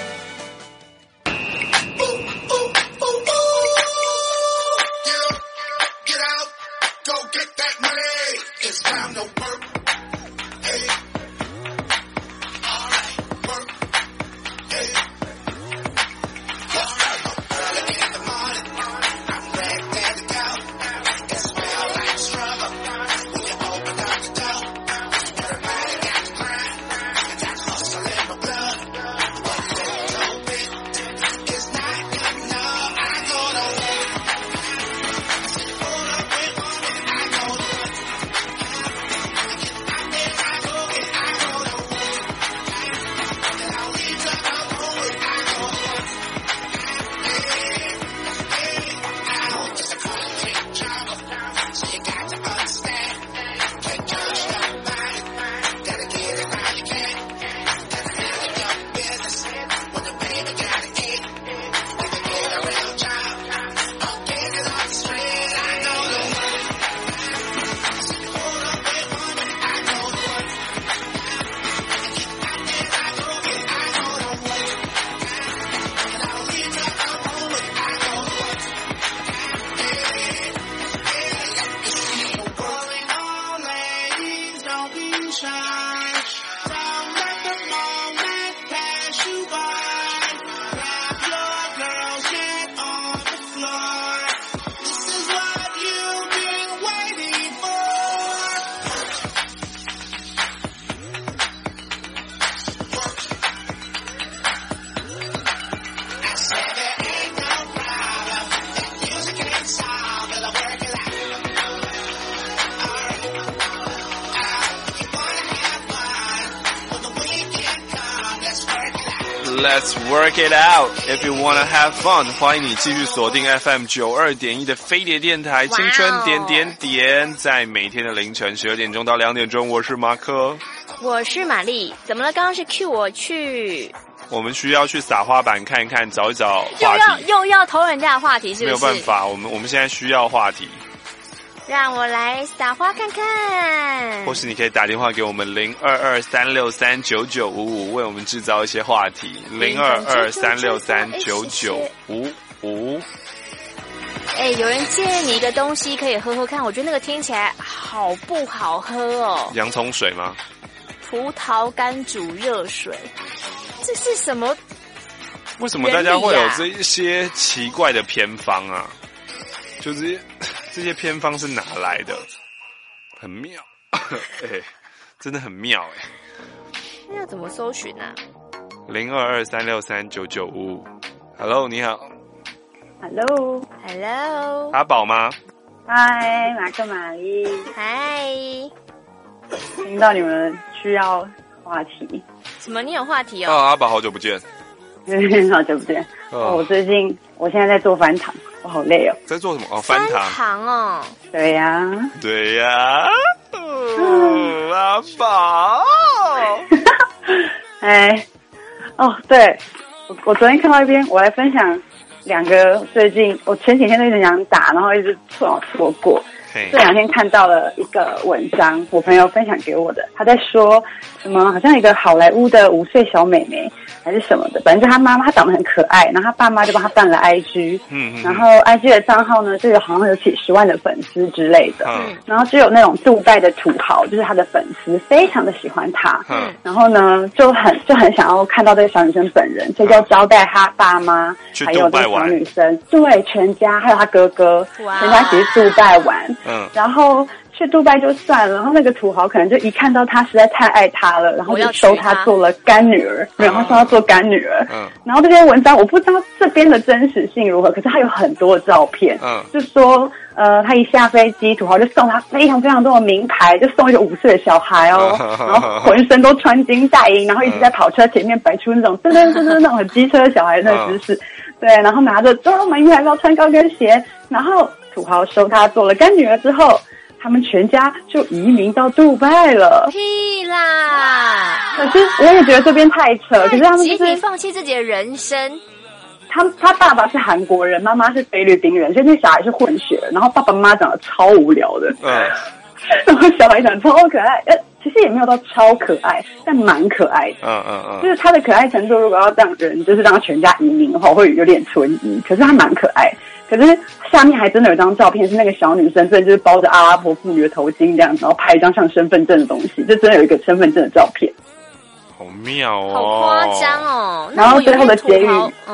Let's work it out. If you wanna have fun， 欢迎你继续锁定 FM 92.1的飞碟电台，青春点点点，在每天的凌晨12点钟到2点钟，我是马克， 我是玛丽。怎么了？刚刚是 cue 我去， 我们需要去撒花板看一看，找一找话题， 又要偷人家的话题，是不是？ 没有办法，我们现在需要话题。 让我来撒花看看， 或是你可以打电话给我们0223639955，为我们制造一些话题。0223639955。 有人建议你一个东西可以喝喝看，我觉得那个听起来好不好喝哦。 洋葱水吗？ 葡萄干煮热水，这是什么？ 为什么大家会有这一些奇怪的偏方啊？就是这些偏方是哪来的？很妙，真的很妙那要怎么搜寻啊 ？0223639955。Hello， 你好。 Hello， 阿宝吗？ 嗨，马克玛丽。 嗨。 听到你们需要话题。 什么？你有话题哦？ 阿宝，好久不见。 好久不见。我现在在做翻糖。我好累哦！ 在做什么？翻糖哦。 对呀。 阿宝。 对，我昨天看到一篇，我来分享2个最近我前几天都一直想打，然后一直错过。这2天看到了一个文章，我朋友分享给我的，他在说什么好像一个好莱坞的5岁小妹妹还是什么的，反正她妈妈她长得很可爱，然后她爸妈就帮她办了 IG， 然后 IG 的账号呢就有好像有几10万的粉丝之类的，然后就有那种杜拜的土豪，就是她的粉丝非常的喜欢她，然后呢就很想要看到这个小女生本人，所以就招待她爸妈还有这个小女生，对，全家还有她哥哥，全家一起去杜拜玩。然后去杜拜就算了，然后那个土豪可能就一看到他实在太爱他了，然后就收他做了干女儿，然后说他做干女儿。然后这篇文章我不知道这边的真实性如何，可是他有很多的照片，就说他一下飞机，土豪就送他非常非常多的名牌，就送一个5岁的小孩哦，然后浑身都穿金戴银，然后一直在跑车前面摆出那种噔噔噔噔那种很机车的小孩的那个姿势，对，然后拿着满月包穿高跟鞋，然后土豪收他做了干女儿之后，他们全家就移民到杜拜了。 屁啦！ 可是我也觉得这边太扯，可是他们就是集体放弃自己的人生。 他爸爸是韩国人，妈妈是菲律宾人，所以那小孩是混血，然后爸爸妈妈长得超无聊的。然后小孩长得超可爱， 其实也没有到超可爱，但蛮可爱的。就是他的可爱程度，如果要让人就是让他全家移民的话，会有点存疑。可是他蛮可爱，可是下面还真的有张照片，是那个小女生真的就是包着阿拉伯妇女的头巾这样，然后拍一张像身份证的东西，就真的有一个身份证的照片。 好妙哦， 好夸张哦。 然后最后的结语，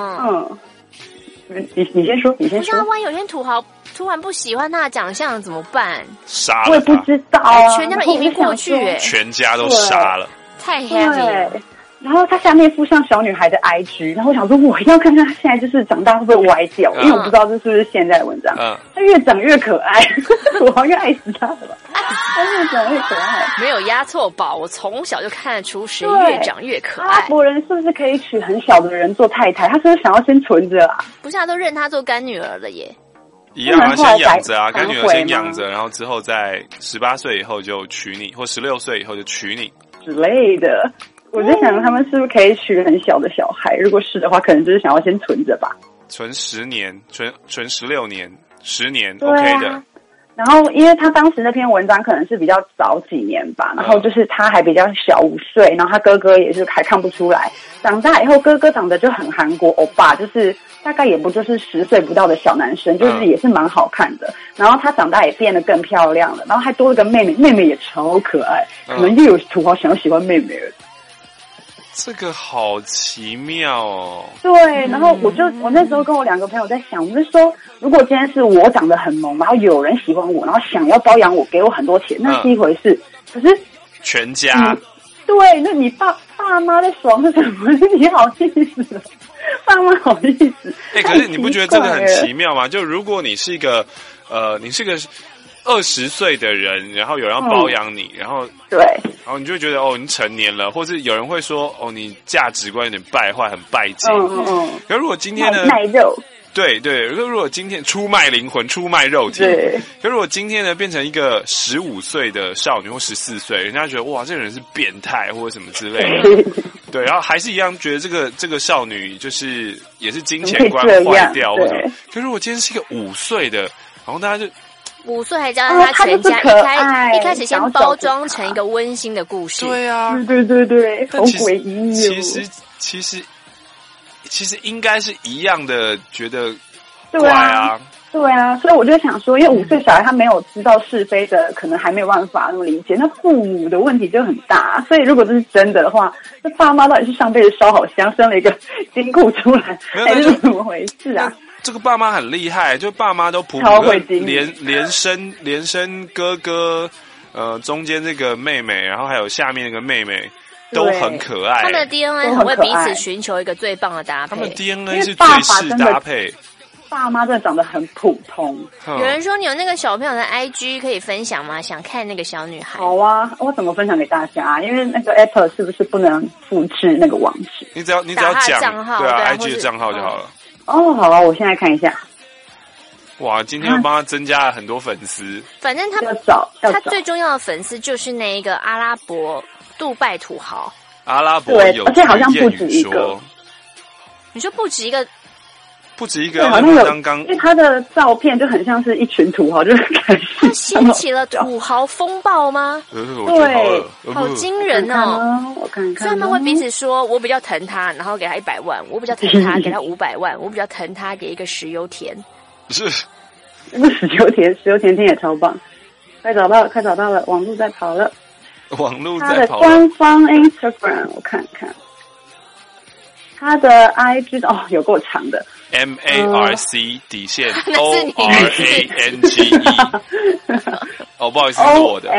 你先说，你先说。 那万一有天土豪突然不喜欢他的长相怎么办？ 杀了他！ 我也不知道啊， 全家都移民过去， 全家都杀了， 太 heavy 了。 然后他下面附上小女孩的 IG， 然后我想说，我一定要看看他现在就是长大会不会歪掉，因为我不知道这是不是现在的文章。他越长越可爱，我好像爱死他了吧？他越长越可爱， 没有压错宝，我从小就看得出谁越长越可爱。 阿拉伯人是不是可以娶很小的人做太太？他是不是想要先存着啊？ 不是，他都认他做干女儿了耶。 一样啊，先养着啊，干女儿先养着，然后之后在18岁以后就娶你，或16岁以后就娶你之类的。我就想他们是不是可以娶很小的小孩？如果是的话，可能就是想要先存着吧， 存10年，存16年，10年 OK 的。 然后，因为他当时那篇文章可能是比较早几年吧，然后就是他还比较小5岁，然后他哥哥也是还看不出来。长大以后，哥哥长得就很韩国欧巴，就是大概也不就是10岁不到的小男生，就是也是蛮好看的。然后他长大也变得更漂亮了，然后还多了个妹妹，妹妹也超可爱，可能又有土豪想要喜欢妹妹了。 这个好奇妙哦！ 对，然后我那时候跟我2个朋友在想，我们就说，如果今天是我长得很萌，然后有人喜欢我，然后想要包养我，给我很多钱，那是一回事。可是全家， 对，那你爸妈在爽是什么？你好意思？爸妈好意思？ 可是你不觉得这个很奇妙吗？就如果你是一个20岁的人，然后有人要包养你，然后对， 然后你就会觉得你成年了，或是有人会说你价值观有点败坏，很拜金。可如果今天呢， 卖肉， 对，如果今天出卖灵魂、出卖肉体，可如果今天呢变成一个15岁的少女或14岁，人家觉得哇，这个人是变态或者什么之类的，对，然后还是一样觉得这个少女就是也是金钱观坏掉，或者，可如果今天是一个5岁的，然后大家就。 5岁还教他全家一开始先包装成一个温馨的故事。 对啊， 对，好诡异哦。其实应该是一样的，觉得怪啊。 对啊，所以我就想说，因为5岁小孩他没有知道是非的，可能还没有办法那么理解。那父母的问题就很大，所以如果这是真的话，那爸妈到底是上辈子烧好香，生了一个金库出来，还是怎么回事啊？ 这个爸妈很厉害，就爸妈都普连生哥哥，中间这个妹妹，然后还有下面那个妹妹都很可爱。 他们的 DNA 很会彼此寻求一个最棒的搭配。 他们 DNA 是最适搭配。 爸妈真的长得很普通。 有人说你有那个小朋友的 IG 可以分享吗？想看那个小女孩。 好啊，我怎么分享给大家？因为那个 Apple 是不是不能复制那个网址？ 你只要讲账号， 对啊 ，IG 的账号就好了。 好啊，我现在看一下。 哇，今天帮他增加了很多粉丝。 反正他最重要的粉丝就是那一个阿拉伯杜拜土豪。 阿拉伯有而且好像不止一个。 你说不止一个？ 不止一个， 好像有刚刚，因为他的照片就很像是一群土豪，就是感觉他掀起了土豪风暴吗？ 对， 好惊人哦！ 我看看， 所以他们会彼此说：“我比较疼他，然后给他100万；我比较疼他，给他500万；我比较疼他，给一个石油田。” 是， 那个石油田听也超棒，快找到了，网络在跑了，他的官方 Instagram 我看看。他的 IG 有够长的 MARC 底线 ORANGE 不好意思，是我的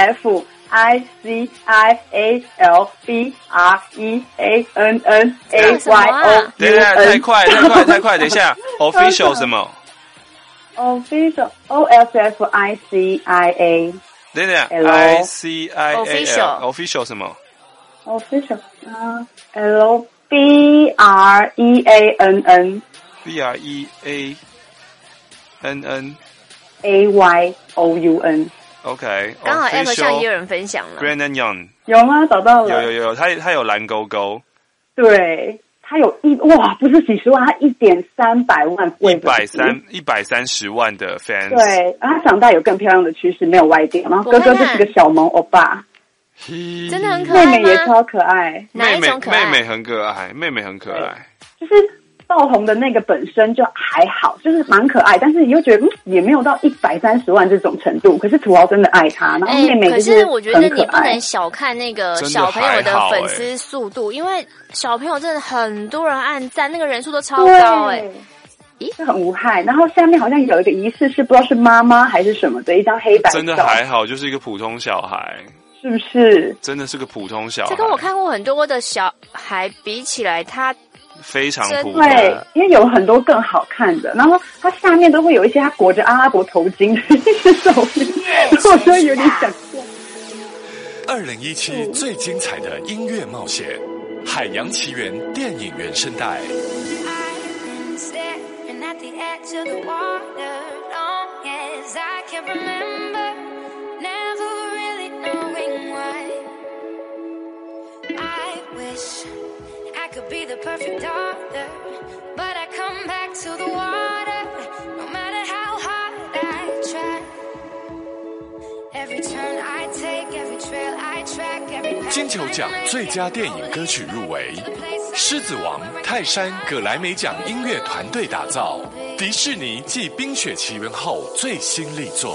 FFICIALBREANNAYO。 太快，等一下 ，official 什么 ？official OFFICIA。 等等 ，ICIA official 什么 ？official L。BREANN AYOUN OK， 刚好 Apple 上也有人分享了。 Brandon Young 有吗？找到了。 有，他有蓝勾勾。 对，他有不是几十万，他1.300万 ，130万的 fans。 对，他长大有更漂亮的趋势，没有歪掉。然后哥哥就是个小萌欧巴。 真的很可爱吗？ 妹妹也超可爱， 哪一种可爱？ 妹妹很可爱，妹妹很可爱。 就是爆红的那个本身就还好，就是蛮可爱，但是你又觉得也没有到130万这种程度。可是土豪真的爱他，然后妹妹就是很可爱。 可是我觉得你不能小看那个小朋友的粉丝速度，因为小朋友真的很多人按赞，那个人数都超高咦，是很无害。然后下面好像有一个疑似是不知道是妈妈还是什么的一张黑白照， 真的还好，就是一个普通小孩。 是不是？ 真的是个普通小孩。 这跟我看过很多的小孩比起来，他非常普通。 对，因为有很多更好看的，然后他下面都会有一些他裹着阿拉伯头巾的一些照片，我就有点想笑。 2017最精彩的音乐冒险，《海洋奇缘》电影原声带。 Could be the perfect daughter, but I come back to the water. No matter how hard I try, every turn I take, every trail I track, every 金球奖最佳电影歌曲入围，《狮子王》泰山葛莱美奖音乐团队打造，迪士尼继《冰雪奇缘》后最新力作。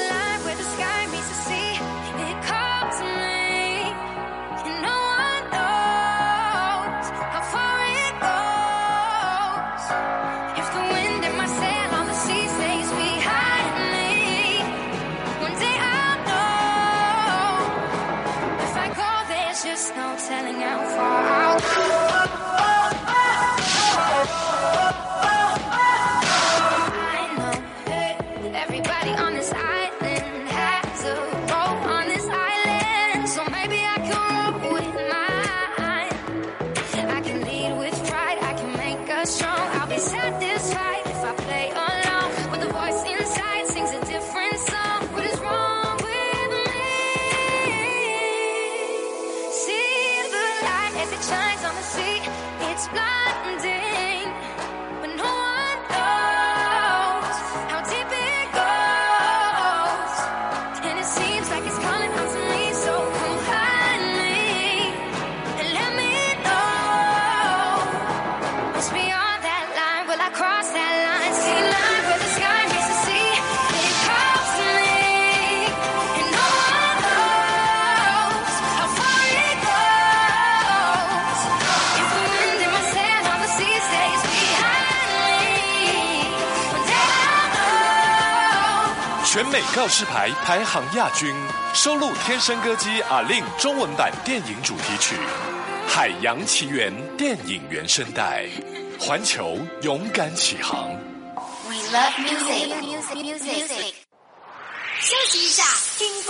全美告示牌排行亚军，收录天生歌姬阿令中文版电影主题曲《海洋奇缘》电影原声带，环球勇敢起航。 We love music. 休息一下，听广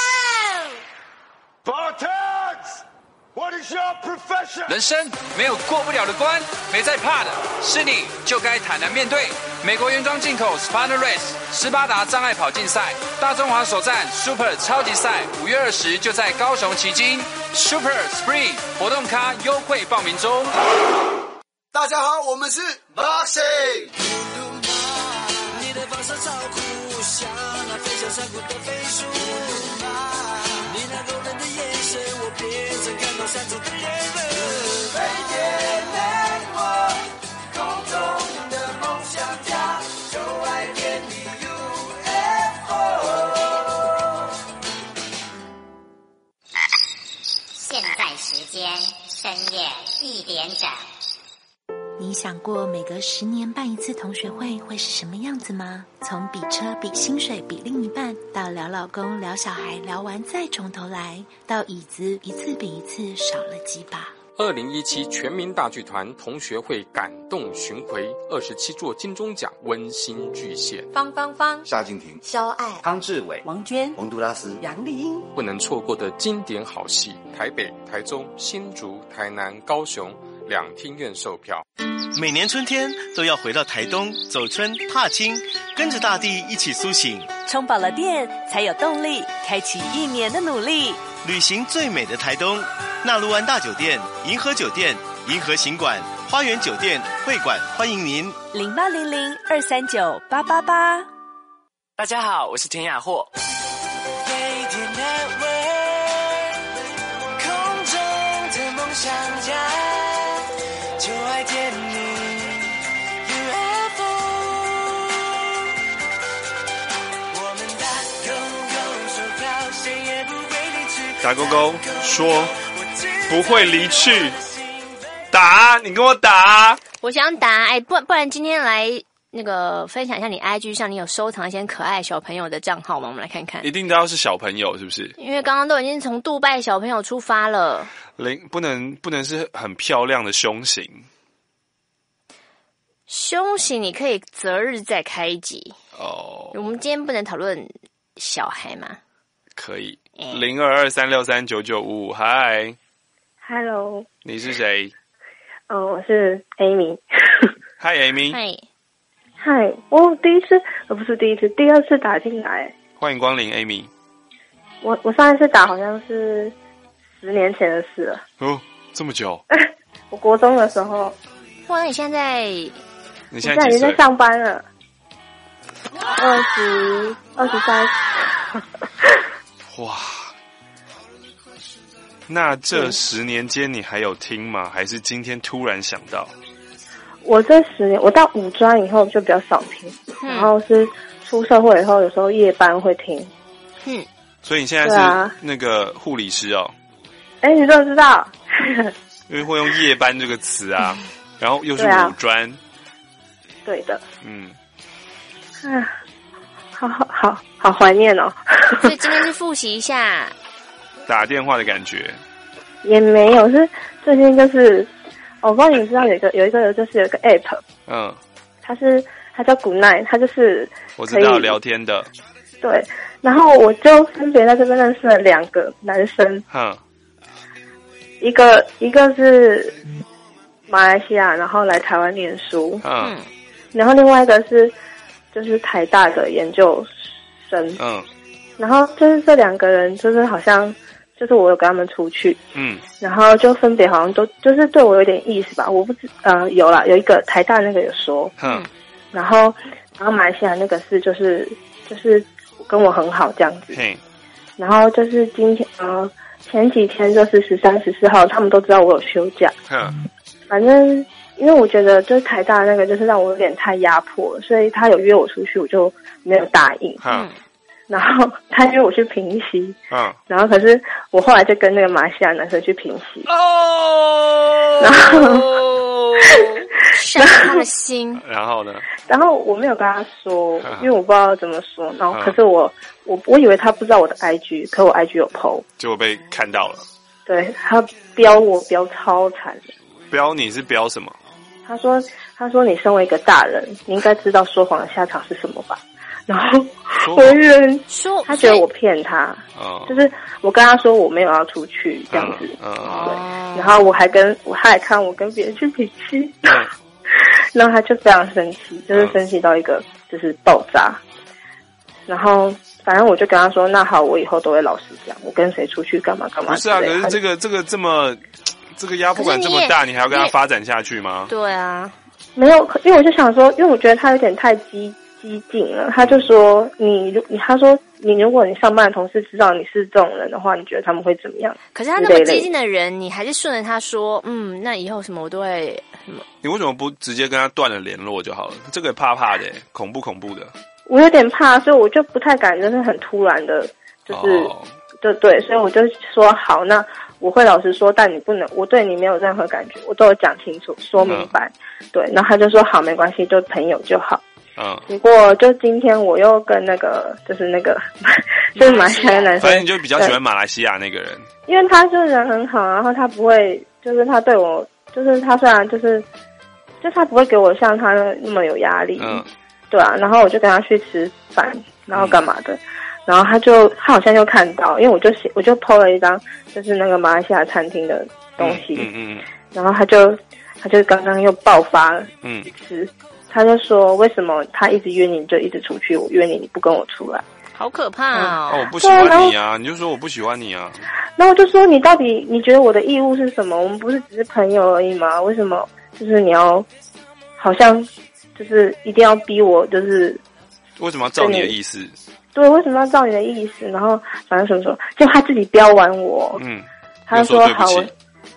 告喽。 What is your profession? 人生没有过不了的关，没在怕的，是你就该坦然面对。美国原装进口 Spartan Race 斯巴达障碍跑竞赛，大中华首站 Super 超级赛，5月20就在高雄旗津 Super Sprint 活动咖优惠报名中。 大家好，我们是 Boxing。 你的放射超酷，像那飞翔山谷的飞鼠。你那诱人的眼神，我变成看到山中的人们。飞碟联盟，空中的梦想家，就爱电力 UFO。 现在时间深夜1点整。 你想过每隔10年办一次同学会会是什么样子吗？从比车、比薪水、比另一半，到聊老公、聊小孩，聊完再从头来，到椅子一次比一次少了几把。 2017全民大剧团同学会感动巡回，27座金钟奖温馨巨献。 方芳芳、 夏静婷、 肖爱、 汤志伟、 王娟、 洪都拉斯、 杨丽英， 不能错过的经典好戏，台北、台中、新竹、台南、高雄2厅院售票。 每年春天都要回到台东走春踏青，跟着大地一起苏醒， 充饱了电才有动力开启1年的努力。 旅行最美的台东，纳鹿湾大酒店、银河酒店、银河行馆、花园酒店、会馆欢迎您。 0800-239-888。 大家好，我是田雅霍。 想家，就爱甜蜜 UFO。我们打勾勾说好，谁也不会离去。 打勾勾说不会离去，打你跟我打。 我想打，哎，不然今天来那个分享一下你 IG 上你有收藏一些可爱小朋友的账号吗？我们来看看。 一定都要是小朋友是不是？ 因为刚刚都已经从杜拜小朋友出发了。 不能是很漂亮的胸型。 胸型你可以择日再开一集哦。 我们今天不能讨论小孩吗？ 可以。0223639955，嗨 ，Hello， 你是谁？ 我是 Amy。 嗨 Amy。 嗨，我第一次，不是第一次，第二次打进来。 欢迎光临 Amy。 我上一次打好像是10年前的事了。 哦，这么久？ 我国中的时候。 哇，那你现在？ 你现在已经在上班了。23。 哇，那这10年间你还有听吗？还是今天突然想到？ 我这10年，我到五专以后就比较少听，然后是出社会以后，有时候夜班会听。 所以你现在是那个护理师哦？ 哎，你怎么知道？ 因为会用夜班这个词啊，然后又是五专。 对的。好怀念哦。 所以今天是复习一下打电话的感觉。 也没有，是最近就是。我不知道你们知道有一个 app， 它叫 Good Night， 它就是我知道聊天的。 对，然后我就分别在这边认识了2个男生，一个是马来西亚，然后来台湾念书，然后另外一个就是台大的研究生，然后就是这2个人就是好像。就是我有跟他们出去，然后就分别好像都就是对我有点意思吧，我不知有一个台大那个有说，然后马来西亚那个是就是跟我很好这样子，然后就是今天前几天就是13、14号，他们都知道我有休假，反正因为我觉得就是台大那个就是让我有点太压迫了，所以他有约我出去，我就没有答应。然后他约我去平溪，然后可是我后来就跟那个马来西亚男生去平溪，然后伤他的心。 然后呢？ 然后我没有跟他说，因为我不知道怎么说。然后可是我以为他不知道我的 IG， 可我 IG 有 PO， 结果被看到了。 对，他标我标超惨的。 标你是标什么？ 他说你身为一个大人，你应该知道说谎的下场是什么吧？然后我以为他觉得我骗他，就是我跟他说我没有要出去这样子，对，然后他还看我跟别人去平溪，然后他就非常生气，就是生气到一个就是爆炸，然后反正我就跟他说，那好，我以后都会老实讲，我跟谁出去干嘛干嘛。 不是啊，可是这个压迫感这么大，你还要跟他发展下去吗？ 对啊， 没有，因为我就想说，因为我觉得他有点太激进了，他就说他说如果你上班的同事知道你是这种人的话，你觉得他们会怎么样？ 可是他那么激进的人，你还是顺着他说，那以后什么我都会什么？ 你为什么不直接跟他断了联络就好了？这个怕怕的，恐怖的。 我有点怕，所以我就不太敢，就是很突然的，就是对，所以我就说好，那我会老实说，但你不能，我对你没有任何感觉，我都有讲清楚，说明白。对，然后他就说好，没关系，就朋友就好。结果就今天我又跟就是马来西亚的男生， 反正你就比较喜欢马来西亚那个人， 因为他就人很好，然后他不会，就是他对我，就是他虽然就是他不会给我像他那么有压力，对啊，然后我就跟他去吃饭，然后干嘛的，然后他好像就看到，因为我就 po 了一张就是那个马来西亚餐厅的东西，然后他就刚刚又爆发了，他就说为什么他一直约你就一直出去，我约你不跟我出来， 好可怕哦！ 我不喜欢你啊，你就说我不喜欢你啊。 然后我就说你到底你觉得我的义务是什么？我们不是只是朋友而已吗？为什么就是你要好像就是一定要逼我，就是为什么要照你的意思？ 对，为什么要照你的意思？然后反正什么，就他自己标完我，他就说好，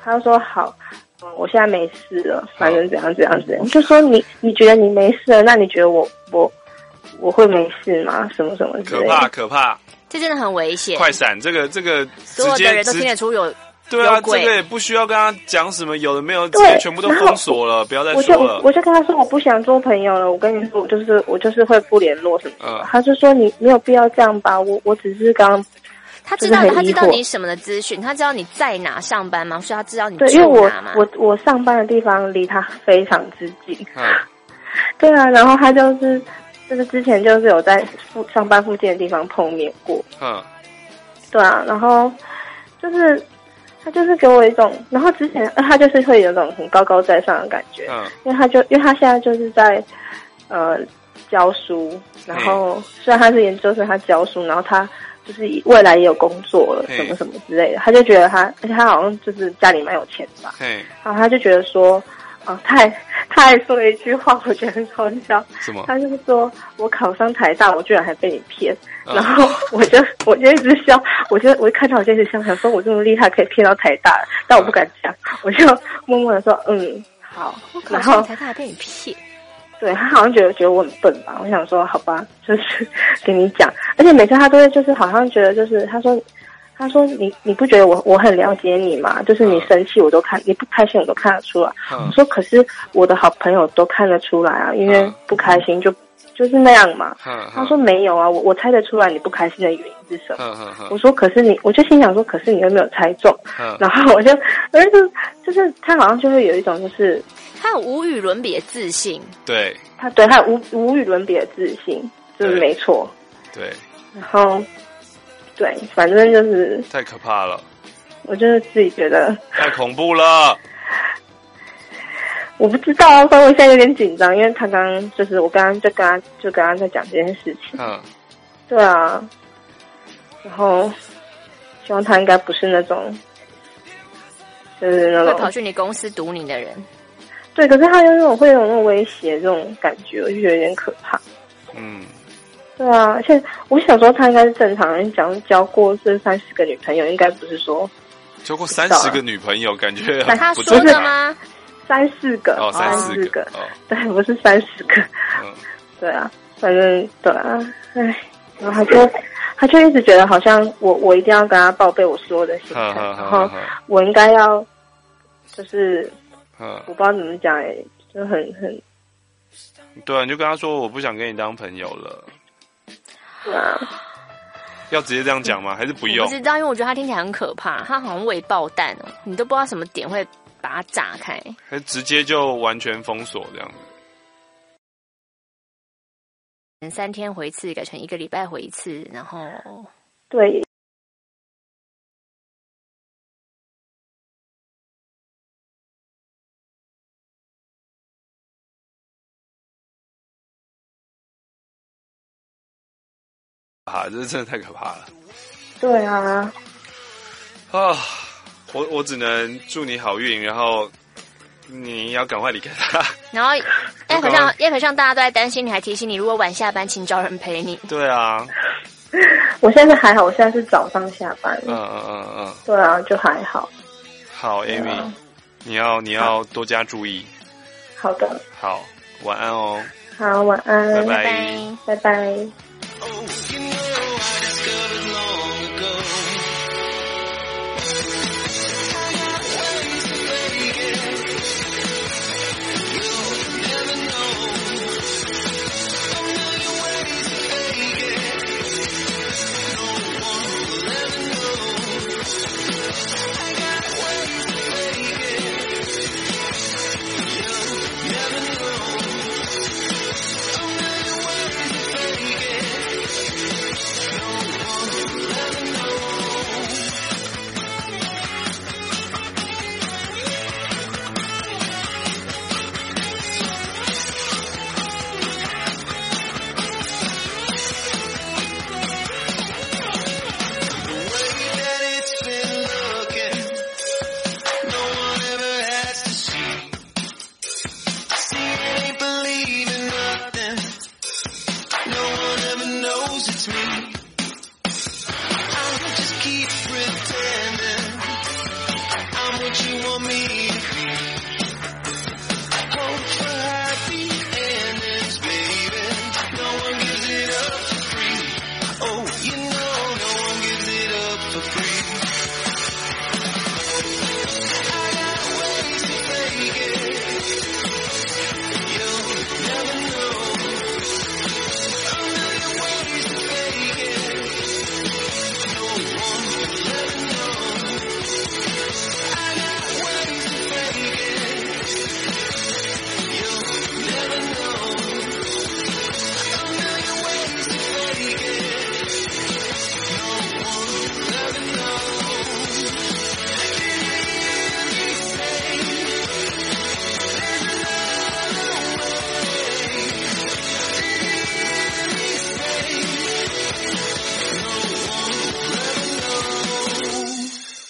他就说好，我现在没事了，反正怎样怎样怎样，就说你觉得你没事了，那你觉得我会没事吗？什么什么之类的， 可怕， 这真的很危险。 快闪，这个所有的人都听得出有。 对啊，这个也不需要跟他讲什么，有的没有，直接全部都封锁了，不要再说了。 我就跟他说我不想做朋友了，我跟你说，我就是会不联络什么的。他就说你没有必要这样吧，我只是刚。 他知道你什么的资讯，他知道你在哪上班吗？所以他知道你住哪吗？ 对，因为我上班的地方离他非常之近。对啊，然后他就是之前就是有在上班附近的地方碰面过。对啊，然后他就是给我一种，然后之前他就是会有一种很高高在上的感觉。因为他现在就是在教书，然后虽然他是研究生，他教书，然后他就是未来也有工作了，什么什么之类的，他就觉得而且他好像就是家里蛮有钱的吧，然后他就觉得说，他还说了一句话，我觉得很好笑。 什么？ 他就是说我考上台大，我居然还被你骗，然后我就一直笑，我看到我就一直笑，想说我这么厉害可以骗到台大，但我不敢讲，我就默默的说好，然后台大还被你骗。 对，他好像觉得我很笨吧，我想说好吧，就是跟你讲，而且每次他都会就是好像觉得就是他说你不觉得我很了解你吗？就是你生气我都看，你不开心我都看得出来。我说可是我的好朋友都看得出来啊，因为不开心就是那样嘛。他说没有啊，我猜得出来你不开心的原因是什么。我说可是我就心想说，可是你又没有猜中。然后就是他好像就会有一种就是他有无与伦比的自信。 对， 他有无与伦比的自信，就是没错。 对， 然后对，反正就是太可怕了。 我就是自己觉得太恐怖了。 我不知道啊，所以我现在有点紧张，因为他刚刚就是我刚刚就跟他在讲这件事情。对啊，然后希望他应该不是那种就是那种会跑去你公司堵你的人。 对，可是他会有那种威胁这种感觉，我就觉得有点可怕。对啊，而且我想说他应该是正常人，交过这30个女朋友，应该不是说交过30个女朋友，感觉他说的吗 ？3-4个 ，3-4个， 对，不是30个。对啊，反正对啊，然后他就一直觉得好像我一定要跟他报备我所有的行程，然后我应该要就是我不知道怎么讲就很对啊，你就跟他说我不想跟你当朋友了。 对啊， 要直接这样讲吗？还是不用？ 我不知道，因为我觉得他听起来很可怕，他好像未爆弹哦，你都不知道什么点会把它炸开， 还直接就完全封锁这样子。 3天回一次改成1个礼拜回一次，然后对。 这真的太可怕了。 对啊。 我只能祝你好运，然后你要赶快离开他。 然后 App 上大家都在担心你，还提醒你，如果晚下班，请找人陪你。 对啊。 我现在是还好，我现在是早上下班。对啊，就还好。 好 ，Amy，你要多加注意。 好的。 好，晚安哦。 好，晚安。 拜拜。 拜拜。 You want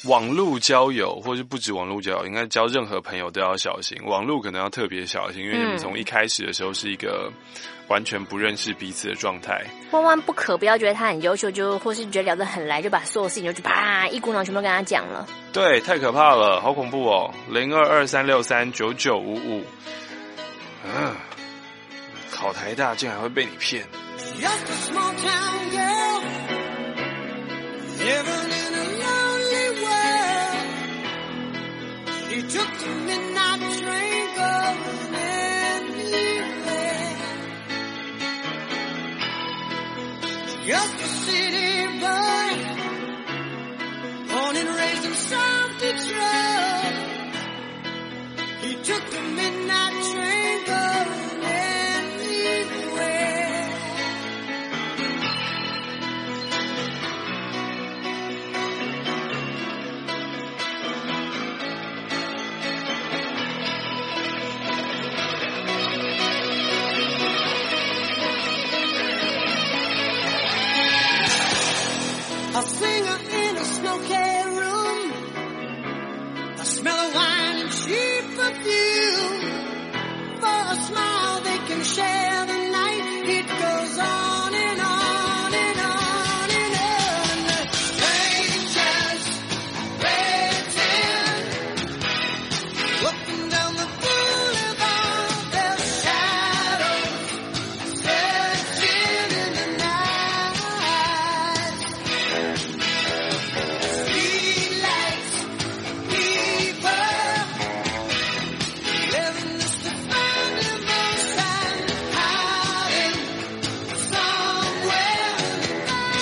网络交友，或是不止网络交友，应该交任何朋友都要小心。网络可能要特别小心，因为你们从一开始的时候是一个完全不认识彼此的状态。 万万不可不要觉得他很优秀，就或是觉得聊得很来，就把所有事情就啪一股脑全部跟他讲了。 对，太可怕了，好恐怖哦！0223639955，考台大竟然会被你骗。 Just a small town girl, living in a lonely world. She took the midnight train going anywhere. Just a city boy, born and raised in South Detroit. He took the midnight train going anywhere. A singer in a smoky room, a smell of wine and cheap perfume. For a smile they can share the night. It goes on and on and on and on. Strangers waiting, walking down the boulevard, their shadows searching in the night. Streetlights, people, living just to find emotion, hiding somewhere in the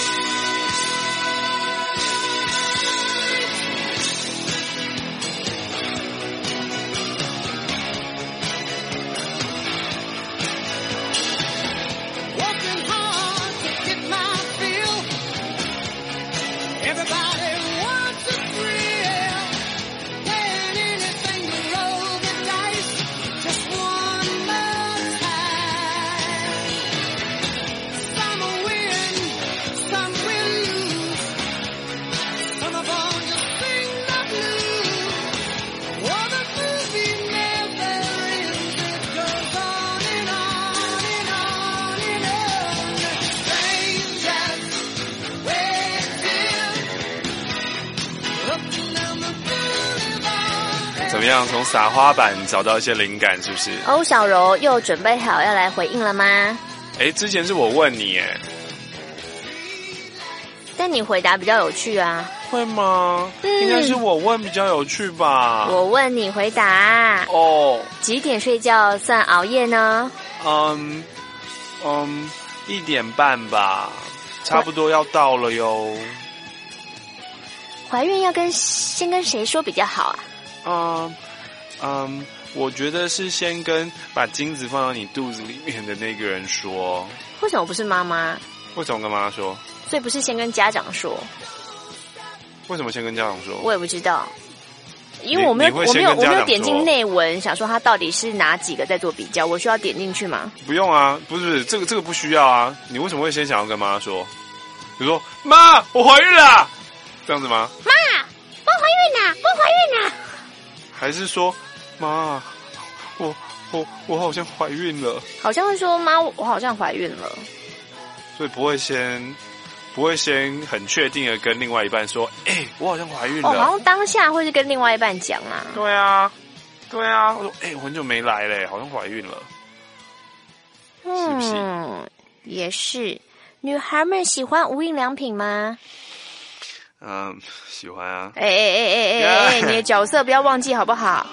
night. Working hard to get my fill. Everybody wants a thrill. Playing anything to roll the dice. Just one more time. Some will win, some will lose. Some of them just sing the blues. Oh, the movie never ends. It goes on and on and on and on. Strangers waiting, looking down the boulevard. 怎么样？从撒花版找到一些灵感，是不是？ 欧小柔又准备好要来回应了吗？ 之前是我问你， 但你回答比较有趣啊。 会吗？应该是我问比较有趣吧。 我问你回答。 哦， 几点睡觉算熬夜呢 ？1点半吧，差不多要到了哟。 怀孕要先跟谁说比较好啊？ 我觉得是先跟把精子放到你肚子里面的那个人说。 为什么不是妈妈？ 为什么跟妈妈说？ 所以不是先跟家长说？ 为什么先跟家长说？ 我也不知道，因为我没有点进内文，想说他到底是哪几个在做比较，我需要点进去吗？ 不用啊，不是这个不需要啊。你为什么会先想要跟妈说？比如说妈，我怀孕了，这样子吗？ 妈，我怀孕了，我怀孕了。 还是说妈，我好像怀孕了？ 好像会说妈，我好像怀孕了。 所以不会先很确定的跟另外一半说，我好像怀孕了。 好像当下会是跟另外一半讲啊。 对啊，我说我很久没来嘞，好像怀孕了。是不是？ 也是。女孩们喜欢无印良品吗？ 喜欢啊。 你的角色不要忘记好不好？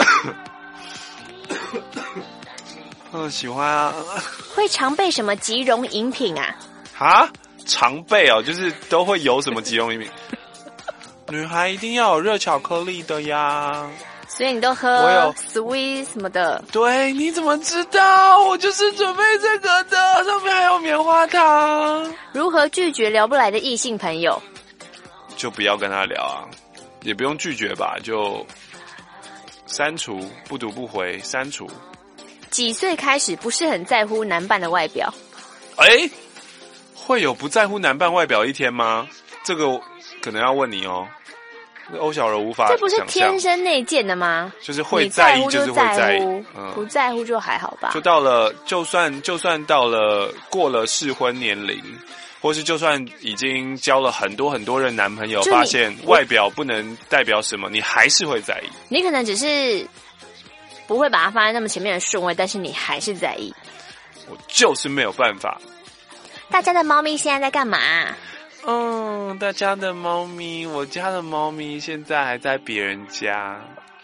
喜欢啊。 会常备什么即溶饮品啊？ 常备哦，就是都会有什么即溶饮品？女孩一定要有热巧克力的呀。 所以你都喝 sweet 什么的？ 对，你怎么知道？我就是准备这个的，上面还有棉花糖。 如何拒绝聊不来的异性朋友？ 就不要跟他聊啊，也不用拒绝吧，就删除，不读不回，删除。 几岁开始不是很在乎男伴的外表？ 会有不在乎男伴外表一天吗？这个可能要问你哦。 欧小柔无法这不是天生内建的吗？ 就是会在意，就是会在意， 不在乎就还好吧。 就到了，就算到了过了适婚年龄，或是就算已经交了很多任男朋友，发现外表不能代表什么，你还是会在意。 你可能只是不会把它放在那么前面的顺位，但是你还是在意。 我就是没有办法。 大家的猫咪现在在干嘛？ 大家的猫咪，我家的猫咪现在还在别人家。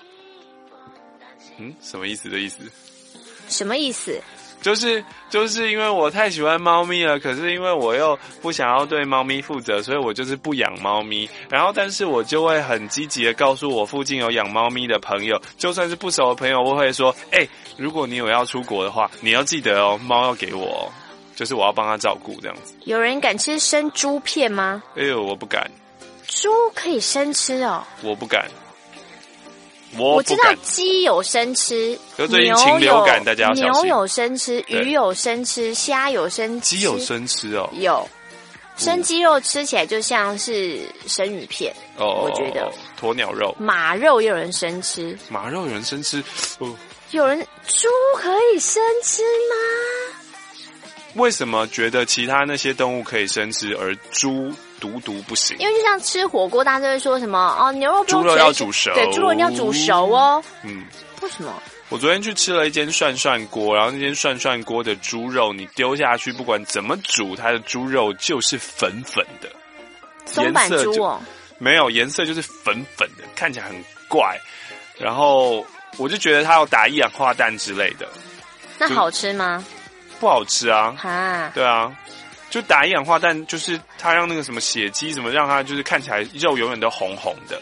什么意思的意思？ 什么意思？ 就是因为我太喜欢猫咪了，可是因为我又不想要对猫咪负责，所以我就是不养猫咪。然后，但是我就会很积极的告诉我附近有养猫咪的朋友，就算是不熟的朋友，我会说：如果你有要出国的话，你要记得哦，猫要给我哦。就是我要帮他照顾这样子。 有人敢吃生猪片吗？ 我不敢。 猪可以生吃哦？ 我不敢。 我知道鸡有生吃， 最近禽流感，大家要小心。 牛有生吃，鱼有生吃，虾有生吃。 鸡有生吃哦？ 有。生鸡肉吃起来就像是生鱼片我觉得。 鸵鸟肉。 马肉也有人生吃。 马肉有人生吃？ 有人猪可以生吃吗？ 为什么觉得其他那些动物可以生吃，而猪独不行？ 因为就像吃火锅，大家就会说什么牛肉不用猪肉要煮熟， 对，猪肉要煮熟哦。为什么？ 我昨天去吃了一间涮锅，然后那间涮锅的猪肉，你丢下去，不管怎么煮，它的猪肉就是粉粉的， 松板猪哦， 没有颜色就是粉粉的，看起来很怪。然后我就觉得它要打一氧化氮之类的。 那好吃吗？ 不好吃啊！对啊，就打一氧化氮，就是它让那个什么血肌什么，让它就是看起来肉永远都红红的。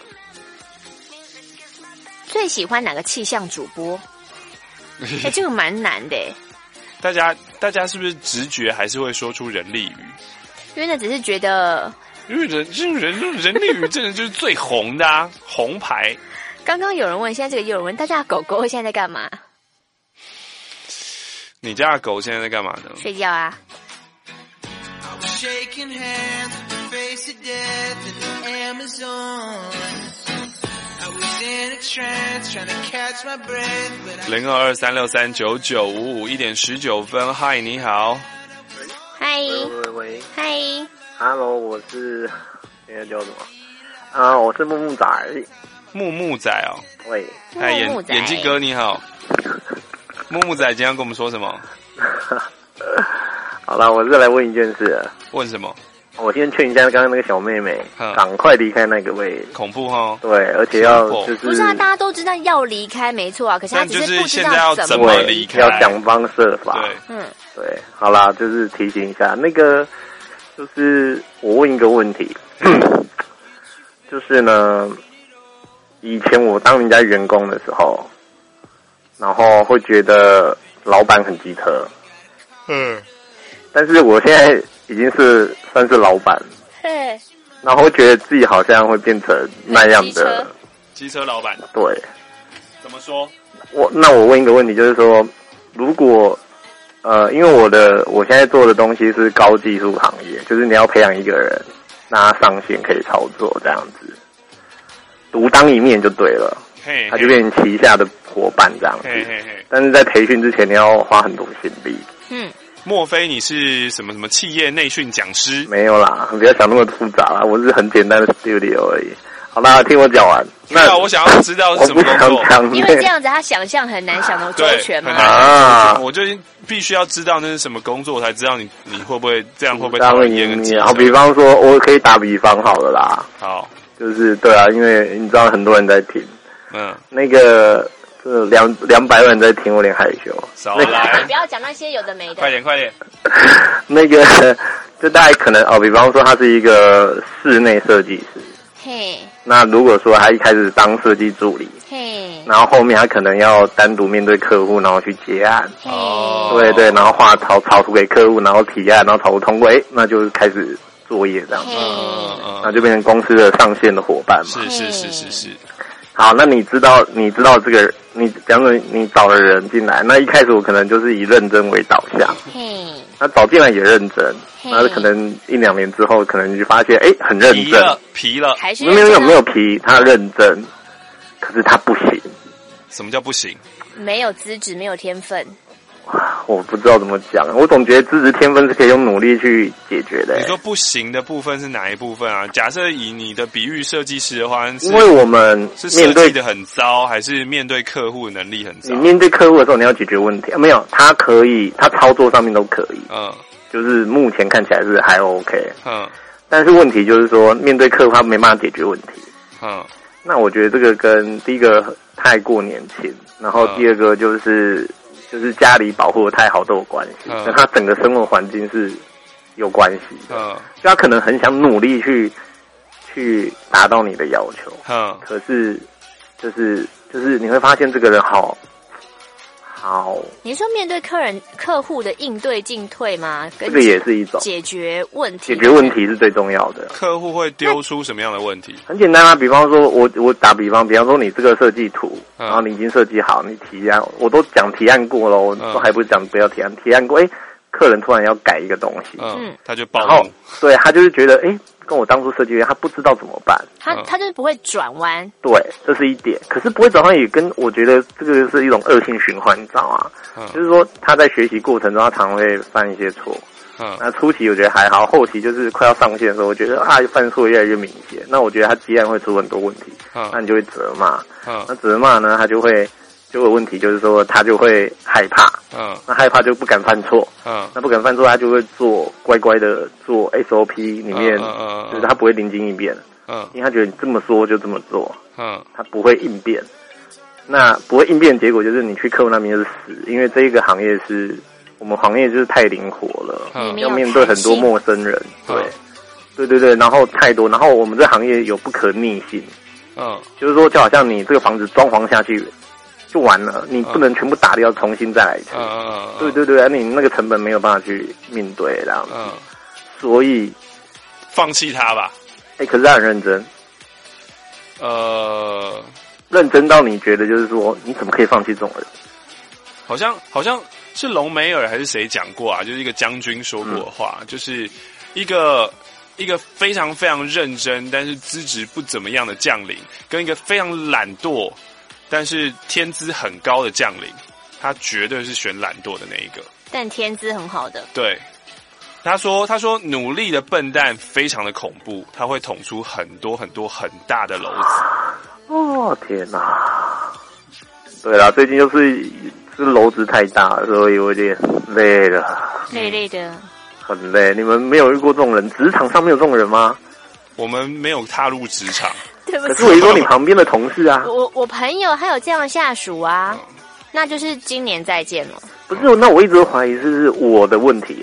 最喜欢哪个气象主播？这个蛮难的。 大家是不是直觉还是会说出人力语？ 因为那只是觉得， 因为人力语真的就是最红的啊，红牌。 刚刚有人问，现在这个有人问，大家的狗狗现在在干嘛？ 你家的狗现在在干嘛呢？ 睡觉啊。 0223639955，1:19，嗨，你好。 嗨。 喂。 嗨。 Hello， 我是现在叫什么？我是木木仔。 木木仔哦。 喂。 嗨，眼镜哥你好。木木仔今天要跟我们说什么？ 好了，我是来问一件事。 问什么？ 我先劝一下刚刚那个小妹妹，赶快离开那个位。 恐怖哈。 对，而且要就是不是啊，大家都知道要离开，没错啊，可是他只是不知道怎么离开， 要想方设法。 对， 对，好啦，就是提醒一下，那个就是我问一个问题，就是呢，以前我当人家员工的时候。然后会觉得老板很机车，但是我现在已经是算是老板，然后觉得自己好像会变成那样的机车老板。 对， 怎么说？ 那我问一个问题，就是说，如果因为我现在做的东西是高技术行业，就是你要培养一个人，让他上线可以操作这样子，独当一面就对了。他就变成旗下的伙伴这样子，但是在培训之前你要花很多心力。 莫非你是什么企业内训讲师？ 没有啦，不要想那么复杂啦，我是很简单的 studio 而已。好啦，听我讲完。 那我想要知道是什么工作， 因为这样子他想象很难想得周全嘛。 我就必须要知道那是什么工作，我才知道你会不会这样，会不会讨人厌跟机车。好，比方说，我可以打比方好了啦。 好， 就是对啊，因为你知道很多人在听。那个200万人在听，我有点害羞。 少来， 不要讲那些有的没的。 快点。 那个就大概可能比方说他是一个室内设计师，那如果说他一开始当设计助理，然后后面他可能要单独面对客户，然后去接案，对，然后画草图给客户，然后提案，然后草图通过，那就开始作业这样子，那就变成公司的上线的伙伴嘛。 是。 好，那你知道这个，比方说你找了人进来，那一开始我可能就是以认真为导向， 他早进来也认真，然后可能1-2年之后，可能你就发现，很认真， 皮了， 还是没有皮，他认真，可是他不行。 什么叫不行？ 没有资质，没有天分。 我不知道怎么讲，我总觉得资质天分是可以用努力去解决的。 你说不行的部分是哪一部分啊？假设以你的比喻设计师的话， 因为我们是设计的很糟，还是面对客户的能力很糟？ 你面对客户的时候，你要解决问题，没有，他可以，他操作上面都可以，就是目前看起来是还 OK，但是问题就是说，面对客户他没办法解决问题，那我觉得这个跟第一个太过年轻，然后第二个就是家里保护的太好都有关系，跟他整个生活环境是有关系的。就他可能很想努力去达到你的要求，可是就是你会发现这个人好。 你说面对客户的应对进退吗？ 这个也是一种解决问题。 解决问题是最重要的。 客户会丢出什么样的问题？ 很简单啊，比方说我打比方说你这个设计图，然后你已经设计好，你提案我都讲提案过了，我都还不是讲不要提案过，客人突然要改一个东西， 他就暴怒， 对他就是觉得跟我当初设计员他不知道怎么办， 他就是不会转弯， 对，这是一点。可是不会转弯也跟我觉得这个是一种恶性循环，你知道吗？就是说他在学习过程中他常会犯一些错，那初期我觉得还好，后期就是快要上线的时候，我觉得犯错越来越明显，那我觉得他接案会出很多问题，那你就会责骂，那责骂呢他就有问题，就是说他就会害怕，那害怕就不敢犯错，那不敢犯错，他就会乖乖的做 SOP 里面，就是他不会灵机应变，因为他觉得你这么说就这么做，他不会应变，那不会应变，结果就是你去客户那边就是死，因为这一个行业是我们行业就是太灵活了，要面对很多陌生人，对，然后太多，然后我们这行业有不可逆性，就是说就好像你这个房子装潢下去。就完了，你不能全部打掉，重新再来一次。对，你那个成本没有办法去面对这样子，所以放弃他吧。 可是他很认真，认真到你觉得就是说，你怎么可以放弃这种人？ 好像是隆美尔还是谁讲过啊？就是一个将军说过的话，就是一个非常非常认真，但是资质不怎么样的将领，跟一个非常懒惰。但是天资很高的将领，他绝对是选懒惰的那一个。 但天资很好的， 对，他说努力的笨蛋非常的恐怖，他会捅出很多很多很大的篓子。 天哪！对啦，最近就是篓子太大了，所以我有点累了。 累的， 很累。你们没有遇过这种人？职场上没有这种人吗？ 我们没有踏入职场。 可是我说你旁边的同事啊， 我朋友还有这样的下属啊，那就是今年再见了。 不是，那我一直都怀疑是我的问题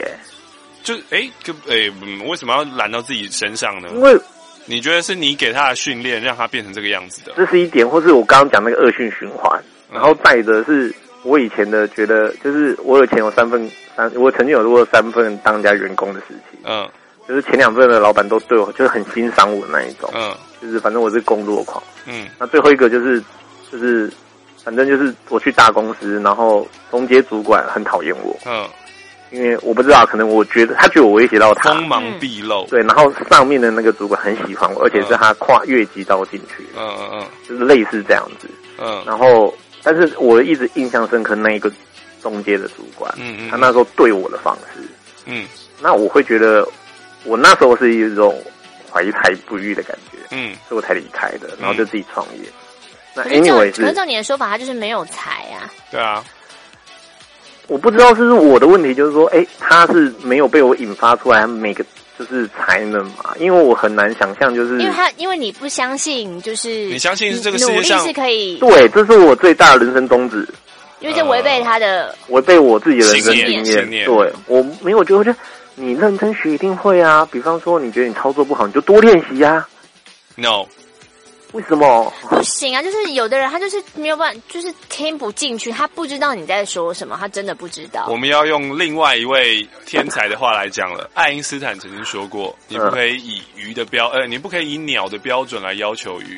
为什么要揽到自己身上呢？ 因为你觉得是你给他的训练让他变成这个样子的， 这是一点，或是我刚刚讲那个恶性循环，然后再者是我以前的觉得，就是我以前有我曾经有过3份当家员工的时期，就是前2份的老板都对我就是很欣赏我的那一种，就是反正我是工作狂，那最后一个就是反正就是我去大公司，然后中阶主管很讨厌我，因为我不知道，可能他觉得我威胁到他， 锋芒毕露， 对，然后上面的那个主管很喜欢我，而且是他跨越级到进去，就是类似这样子，然后但是我一直印象深刻那一个中阶的主管，他那时候对我的方式，那我会觉得。我那时候是一种怀才不遇的感觉，所以我才离开的，然后就自己创业。那 anyway 可是照你的说法，他就是没有才啊。 对啊， 我不知道是不是我的问题，就是说，他是没有被我引发出来每个就是才能嘛？因为我很难想象，就是因为你不相信，就是你相信这个世界上努力是可以， 对，这是我最大的人生宗旨。 因为这违背违背我自己的人生经验。对，我没有觉得。你认真学一定会啊！比方说，你觉得你操作不好，你就多练习啊。 No， 为什么不行啊？就是有的人他就是没有办法，就是听不进去，他不知道你在说什么，他真的不知道。 我们要用另外一位天才的话来讲了。爱因斯坦曾经说过，你不可以以你不可以以鸟的标准来要求鱼。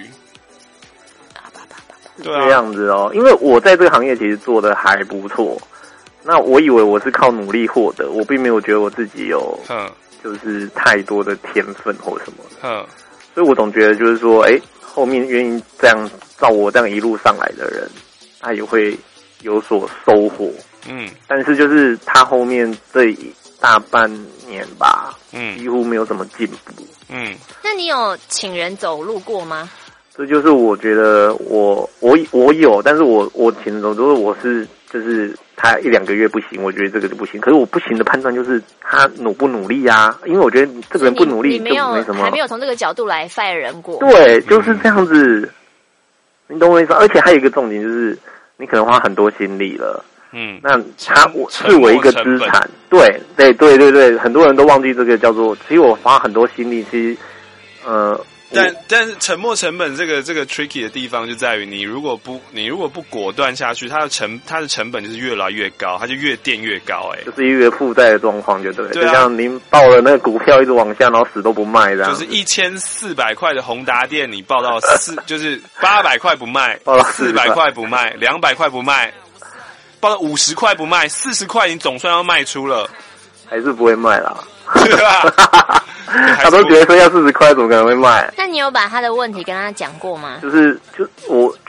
对啊， 这样子哦，因为我在这个行业其实做的还不错。 那我以为我是靠努力获得，我并没有觉得我自己有就是太多的天分或什么的。所以我总觉得就是说，后面愿意这样照我这样一路上来的人，他也会有所收获。但是就是他后面这大半年吧，几乎没有什么进步。 那你有请人走路过吗？ 这就是我觉得我有，但是我请人走路，我是就是他1-2个月不行，我觉得这个就不行。可是我不行的判断就是他努不努力啊，因为我觉得这个人不努力就没什么， 还没有从这个角度来 fire 人过。 对，就是这样子，你懂我意思？而且还有一个重点就是，你可能花很多心力了。那他我视为一个资产，对，很多人都忘记这个叫做，其实我花很多心力，其实但是沉没成本这个 tricky 的地方就在于你如果不果断下去，它的成本就是越来越高，它就越垫越高， 就是一个负债的状况，就对，就像您报了那个股票一直往下，然后死都不卖这样， 就是1400块的宏达电，你报到就是800块不卖， 报到 400块不卖，200块不卖。报到50块不卖，40块你总算要卖出了， 还是不会卖啦。 对啊， 他都觉得说要40块，怎么可能会卖？ 那你有把他的问题跟他讲过吗？ 我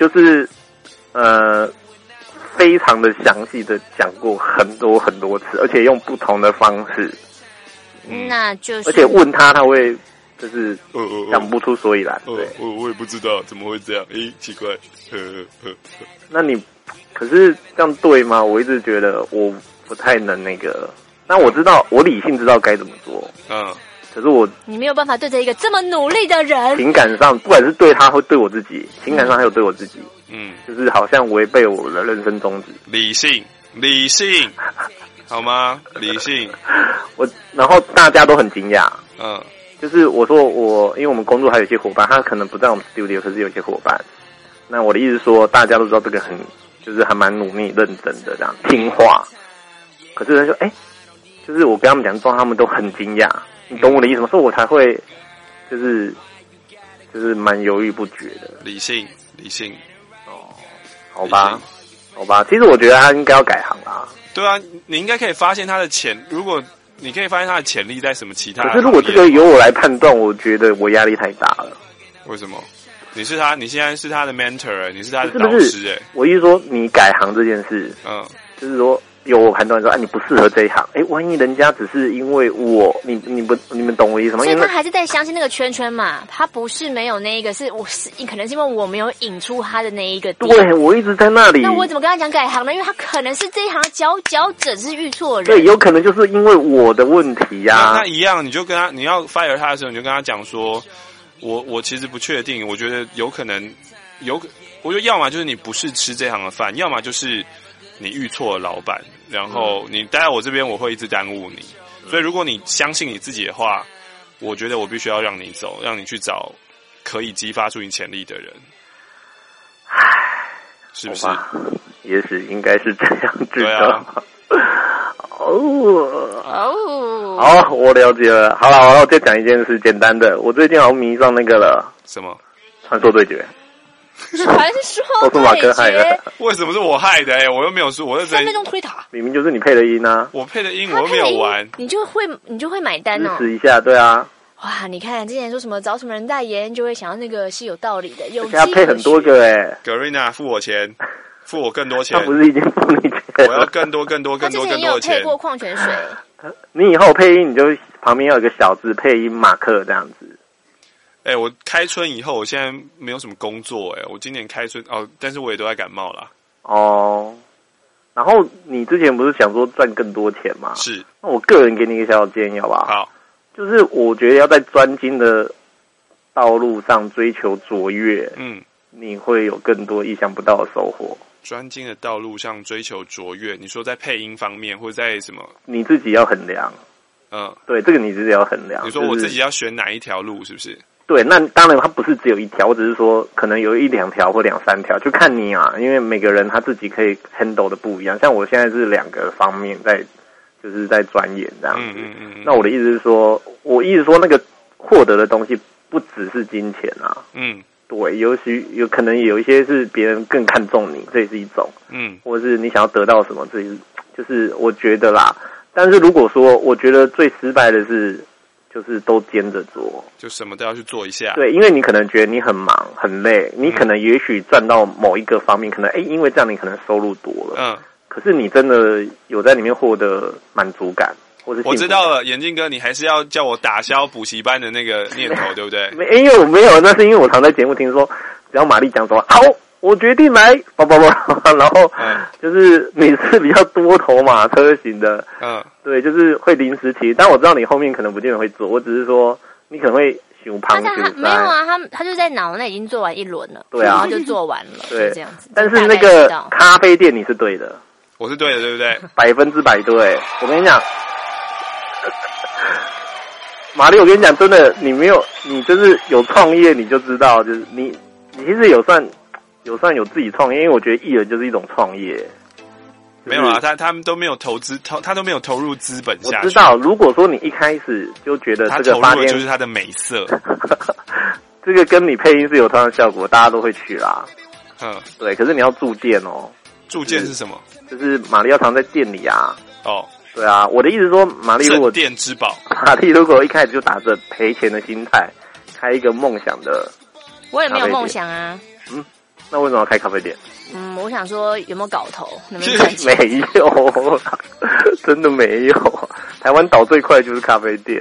非常的详细的讲过很多很多次，而且用不同的方式。 那就是， 而且问他会就是讲不出所以然。对， 我也不知道怎么会这样，奇怪。 那你。可是这样对吗？我一直觉得我不太能那个。那我知道，我理性知道该怎么做。可是你没有办法对着一个这么努力的人， 情感上不管是对他或对我自己，情感上还有对我自己，就是好像违背我的人生宗旨。 理性，好吗？理性。 然后大家都很惊讶。就是我说因为我们工作还有一些伙伴，他可能不在我们 studio， 可是有些伙伴。那我的意思是说，大家都知道这个就是还蛮努力、认真的这样听话。可是人说，就是我跟他们讲状况，他们都很惊讶。你懂我的意思吗？所以我才会就是蛮犹豫不决的。 理性。 好吧。其实我觉得他应该要改行啦。 对啊，你应该可以发现他的如果你可以发现他的潜力在什么其他的。 可是如果这个由我来判断，我觉得我压力太大了。 为什么？你现在是他的 mentor， 你是他的导师我意思说，你改行这件事，就是说有我判断说，你不适合这一行，万一人家只是因为你们懂我意思吗？ 所以他还是在相信那个圈圈嘛，他不是没有那一个，可能是因为我没有引出他的那一个点。 对，我一直在那里。 那我怎么跟他讲改行呢？因为他可能是这一行的佼者，是遇错人。 对，有可能就是因为我的问题呀。 那一样，你就跟他，你要 fire 他的时候，你就跟他讲说。我其实不确定，我觉得有可能我觉得要么就是你不是吃这行的饭，要么就是你遇错了老板，然后你待在我这边，我会一直耽误你。所以如果你相信你自己的话，我觉得我必须要让你走，让你去找可以激发出你潜力的人。是不是？ 也许应该是这样子的。 对啊。 好，我了解了。好了，我再讲一件事，简单的。我最近好像迷上那个了。 什么？ 传说对决。 传说都是马哥害的。 为什么是我害的？我又没有说，我 3分钟推塔。 明明就是你配的音啊。 我配的音，我又没有玩。 你就会买单哦。 支持一下，对啊。 哇，你看之前说什么找什么人代言，就会想到那个是有道理的。 而且他配很多个 Garena 付我钱。付我更多钱， 他不是已经付你钱？ 我要更多的钱。 他之前也有配过矿泉水。 你以后配音，你就旁边要有个小字配音马克这样子。 我开春以后，我现在没有什么工作我今年开春但是我也都在感冒啦。 然后你之前不是想说赚更多钱吗？ 是。 那我个人给你一个小建议，好不好？ 好。 就是我觉得要在专精的道路上追求卓越，你会有更多意想不到的收获。 专精的道路上追求卓越，你说在配音方面，或者在什么？ 你自己要衡量。对，这个你自己要衡量。 你说我自己要选哪一条路，是不是？ 对，那当然它不是只有一条，我只是说可能有1-2条或2-3条，就看你啊，因为每个人他自己可以 handle 的不一样。像我现在是2个方面就是在钻研这样子。那我的意思是说，那个获得的东西不只是金钱啊。对，有可能有一些是别人更看重你，这也是一种。或者是你想要得到什么，这也是就是我觉得啦。但是如果说我觉得最失败的是，就是都兼着做， 就什么都要去做一下。 对，因为你可能觉得你很忙很累，你可能也许赚到某一个方面，可能因为这样你可能收入多了，可是你真的有在里面获得满足感。 我知道了，眼镜哥，你还是要叫我打消补习班的那个念头，对不对？ 因为我没有，那是因为我常在节目听说，只要玛丽讲说好，我决定来，然后就是你是比较多头马车型的，对，就是会临时起，但我知道你后面可能不见得会做，我只是说你可能会熊胖熊塞。 没有啊，他就在脑内已经做完一轮了， 对啊， 然后就做完了，对，这样子。 但是那个咖啡店你是对的， 我是对的，对不对 ？100%对，我跟你讲。玛丽，我跟你讲，真的，你就是有创业，你就知道，就是你其实有算有自己创业，因为我觉得艺人就是一种创业。 没有啊，他们都没有投资，他都没有投入资本下去。 我知道，如果说你一开始就觉得这个他投入的就是他的美色， 这个跟你配音是有同样的效果，大家都会去啦。对，可是你要驻店哦。 驻店是什么？ 就是玛丽要常在店里啊。 哦。对啊，我的意思是说，玛丽如果镇店之宝， 玛丽如果一开始就打着赔钱的心态开一个梦想的， 我也没有梦想啊。 那为什么要开咖啡店？ 我想说有没有搞头，能不能赚钱？ 没有，真的没有。台湾倒最快就是咖啡店。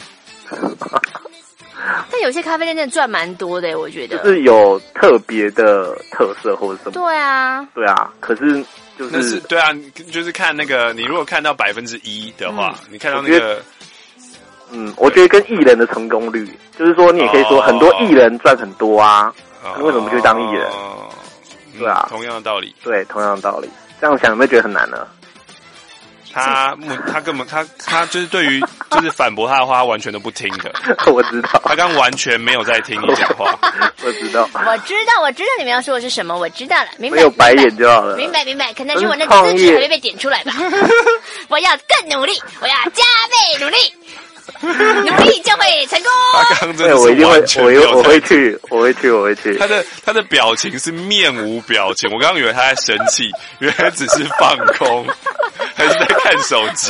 但有些咖啡店真的赚蛮多的，我觉得就是有特别的特色或者什么。 对啊， 对啊，可是。 就是对啊，就是看那个，你如果看到1%的话，你看到那个， 我觉得跟艺人的成功率，就是说你也可以说很多艺人赚很多啊，你为什么不去当艺人？对啊， 同样的道理。 对，同样的道理。这样想有没有觉得很难呢？ 他根本他就是对于就是反驳他的话，他完全都不听的。 我知道， 他刚完全没有在听你讲话。 我知道你们要说的是什么，我知道了，明白。 没有白眼就好了。 明白，可能是我那个资质还没被点出来吧。我要更努力，我要加倍努力。努力就会成功。 他刚真的我一定会，我会去。 他的表情是面无表情，我刚刚以为他在生气，原来只是放空，还是在看手机。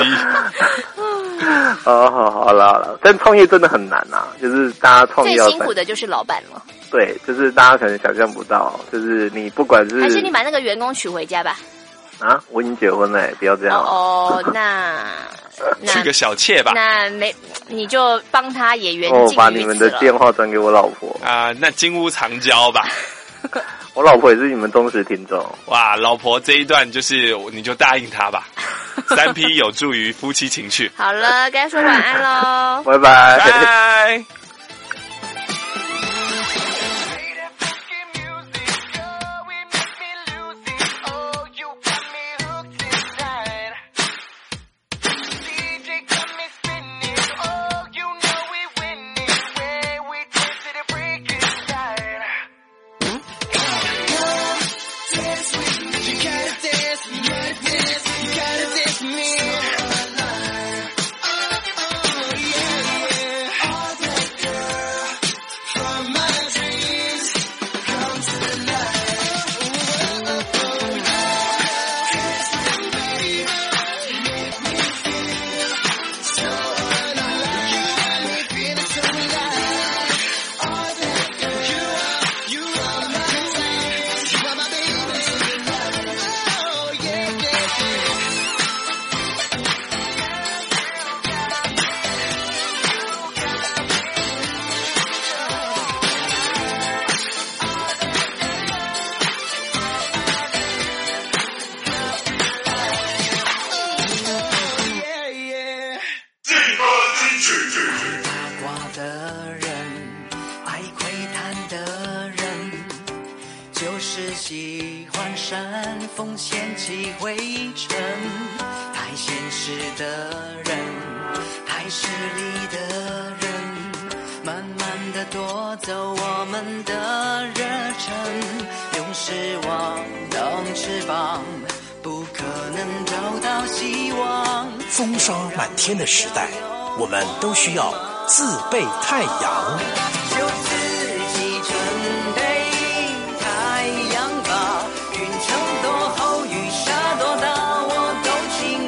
好了，但创业真的很难啊，就是大家创业最辛苦的就是老板了。 对，就是大家可能想象不到，就是你不管是还是你把那个员工娶回家吧。 啊，我已经结婚了，不要这样。 那娶个小妾吧。 那你就帮他也缘尽于此了。 把你们的电话转给我老婆啊。那金屋藏娇吧。 我老婆也是你们忠实听众。 哇，老婆这一段就是你就答应她吧。3P 有助于夫妻情趣。 好了，该说晚安喽。 拜拜。 拜。 风掀起灰尘，太现实的人，太势利的人，慢慢地夺走我们的热忱，用失望当翅膀，不可能找到希望。 风霜满天的时代，我们都需要自备太阳。 就自己准备太阳吧，云层多厚，雨下多大，我都经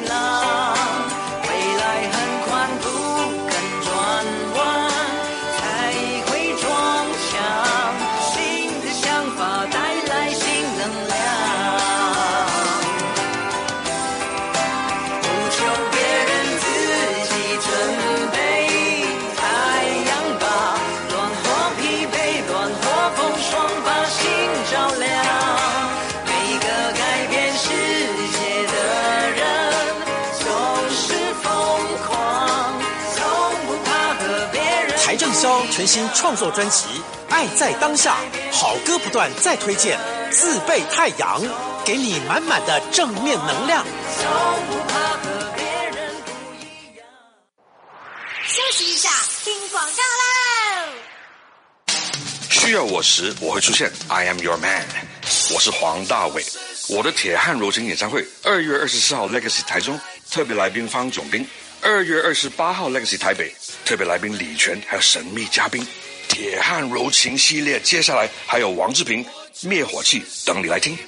邰正宵全新创作专辑《爱在当下》，好歌不断再推荐，自备太阳，给你满满的正面能量。 休息一下，听广告喽。 需要我时我会出现 ，I am your man。我是黄大炜，我的铁汉柔情演唱会2月24号 Legacy 台中，特别来宾方炯斌；2月28号 Legacy 台北，特别来宾李泉，还有神秘嘉宾。铁汉柔情系列，接下来还有王志平、灭火器等你来听。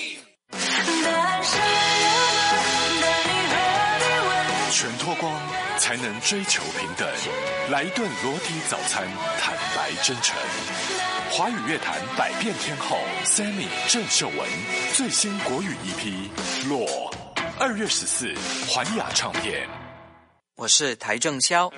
全脱光才能追求平等，来一顿裸体早餐，坦白真诚。华语乐坛百变天后 Sammy 郑秀文最新国语EP《落》，2月14环亚唱片。 我是邰正宵。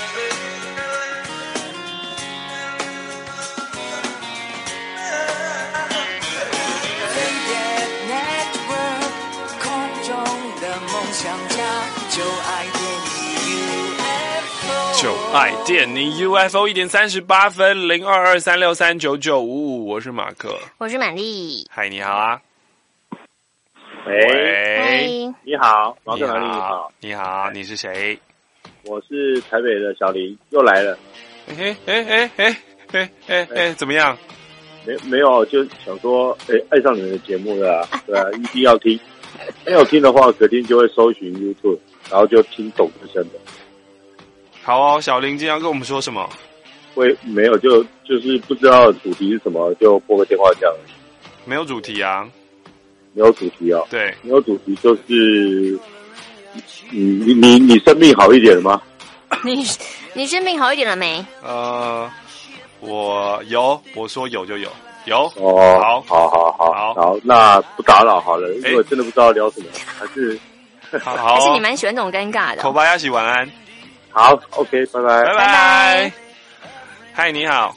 就爱电你 UFO 1:38 0223639955，我是马克， 我是满丽。 嗨，你好啊。 喂，你好，马克，你好， 你好，你是谁？ 我是台北的小林，又来了。 怎么样？ 没有，就想说，爱上你们的节目了，对啊，一定要听。没有听的话，隔天就会搜寻 YouTube， 然后就听董志生的。 好哦，小林今天要跟我们说什么？ 没有，就是不知道主题是什么，就拨个电话这样。 没有主题啊？ 没有主题哦。 对， 没有主题就是你生命好一点了吗？ 你生命好一点了没？ 我有，我说有就有。有哦，好，那不打扰好了，因为真的不知道聊什么，还是还是你蛮喜欢这种尴尬的。 口巴亚喜晚安， 好 ，OK， 拜拜， 拜拜。嗨，你好，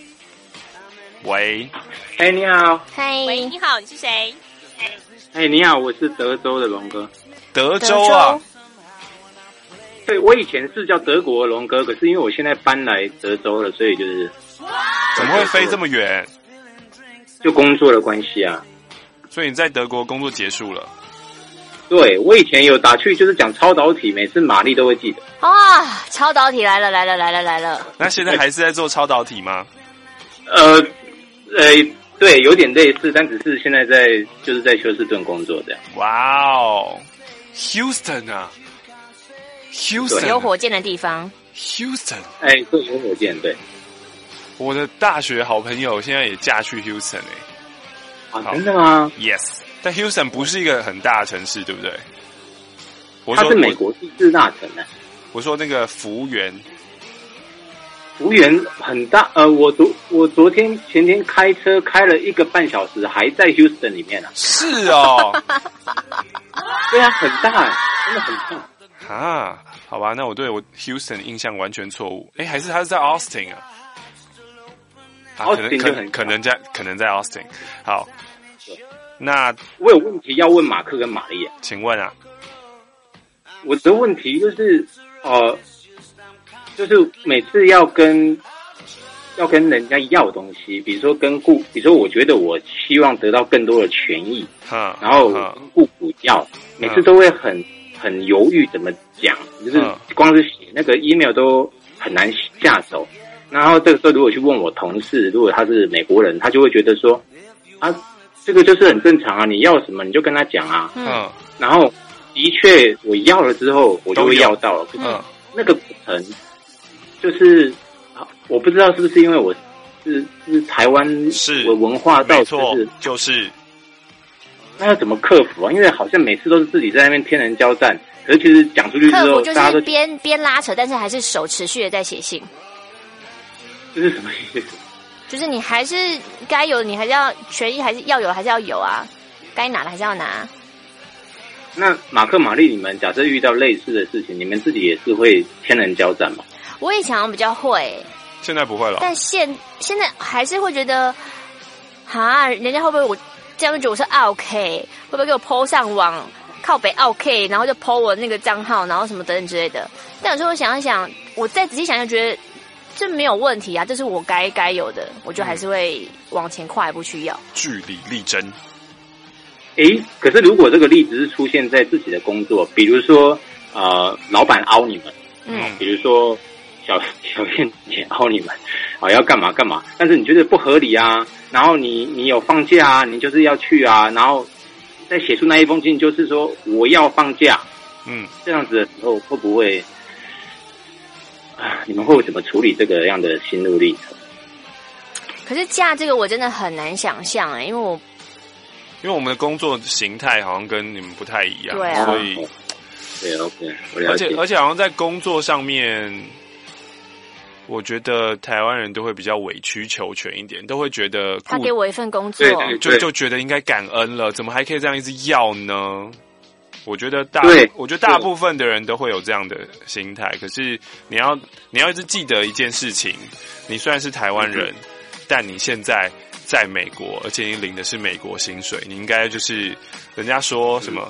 喂， 你好， 嗨， 喂，你好，你是谁？ 你好，我是德州的龙哥。 德州啊？ 对，我以前是叫德国龙哥，可是因为我现在搬来德州了，所以就是怎么会飞这么远？ 就工作的关系啊， 所以你在德国工作结束了？ 对，我以前有打去就是讲超导体，每次玛丽都会记得啊。超导体来了。 那现在还是在做超导体吗？ 对，有点类似，但只是现在就是在休斯顿工作这样。 哇哦 ，Houston 啊 ，Houston 有火箭的地方 ，Houston， 对，有火箭，对。 我的大学好朋友现在也嫁去 Houston 真的吗 ？Yes， 但 Houston 不是一个很大的城市，对不对？ 它是美国第4大城呢。 我说那个服务员很大，我昨天前天开车开了1个半小时，还在 Houston 里面啊。 是哦， 对啊，很大，真的很大啊。好吧，那我对我 Houston 印象完全错误。还是他是在 Austin 啊？可能在 Austin。好，那我有问题要问马克跟玛丽啊， 请问啊， 我的问题就是就是每次要跟人家要东西，比如说我觉得我希望得到更多的权益，然后跟雇主要，每次都会很犹豫怎么讲，就是光是写那个 email 都很难下手。然后这个时候如果去问我同事，如果他是美国人，他就会觉得说这个就是很正常啊，你要什么你就跟他讲啊。然后的确我要了之后我就会要到了，可是那个过程就是我不知道是不是因为我是台湾文化到就是那要怎么克服啊？因为好像每次都是自己在那边天人交战，可是其实讲出去之后大家都边拉扯，但是还是手持续的在写信。 这是什么意思？ 就是你还是该有，你还是要权益还是要有，还是要有啊，该拿的还是要拿。 那马克、玛丽，你们假设遇到类似的事情，你们自己也是会天人交战吗？ 我以前好像比较会， 现在不会了。 但现在还是会觉得，人家会不会我这样觉得我是 OK， 会不会给我 po 上网，靠北 OK， 然后就 po 我那个账号，然后什么等等之类的。但有时候我想一想，我再仔细想想，觉得这没有问题啊，这是我该有的，我就还是会往前跨一步去要。 据理力争。 可是如果这个例子是出现在自己的工作，比如说老板凹你们，比如说小燕姐凹你们，要干嘛干嘛，但是你觉得不合理啊，然后你有放假啊，你就是要去啊，然后再写出那一封信，就是说我要放假，这样子的时候会不会你们会怎么处理这个样的心路历程？ 可是假这个我真的很难想象因为我们的工作形态好像跟你们不太一样， 对啊， 所以对 OK， 我了解。 而且好像在工作上面，我觉得台湾人都会比较委曲求全一点，都会觉得他给我一份工作， 就觉得应该感恩了，怎么还可以这样一直要呢？我觉得大部分的人都会有这样的心态，可是你要一直记得一件事情，你虽然是台湾人，但你现在在美国，而且你领的是美国薪水，你应该就是人家说什么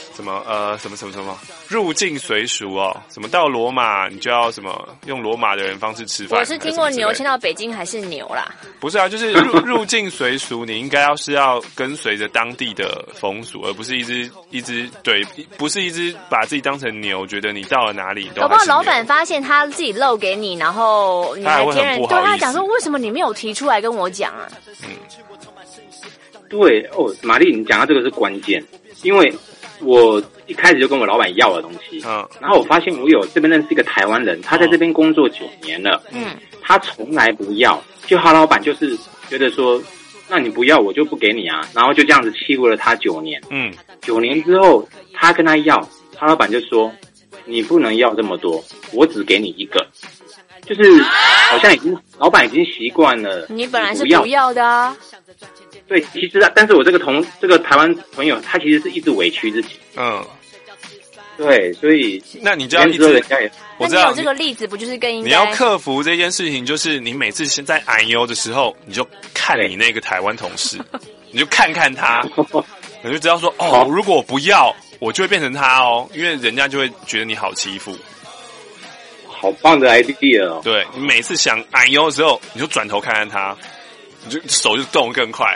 入境随俗什么到罗马你就要什么用罗马的人方式吃饭。 我是听过牛迁到北京还是牛啦， 不是啊，就是入境随俗，你应该要跟随着当地的风俗，而不是一直对，不是一直把自己当成牛，觉得你到了哪里都还是牛。搞不好老板发现他自己漏给你，然后你还天然对他讲说，为什么你没有提出来跟我讲啊？ 对玛丽，你讲到这个是关键，因为我一开始就跟我老板要的东西，然后我发现我有这边认识一个台湾人，他在这边工作9年了，他从来不要，就他老板就是觉得说，那你不要我就不给你啊，然后就这样子欺负了他9年，9年之后他跟他要，他老板就说你不能要这么多，我只给你一个，就是好像老板已经习惯了， 你本来是不要的啊。 对，其实但是我这个台湾朋友，他其实是一直委屈自己。对，所以那你就要一直， 我知道你有这个例子，不就是跟你要克服这件事情，就是你每次在哎呦的时候，你就看你那个台湾同事，你就看看他，你就知道说如果我不要，我就会变成他因为人家就会觉得你好欺负。 好棒的 idea 对，你每次想哎呦的时候，你就转头看看他。你就手就动更快。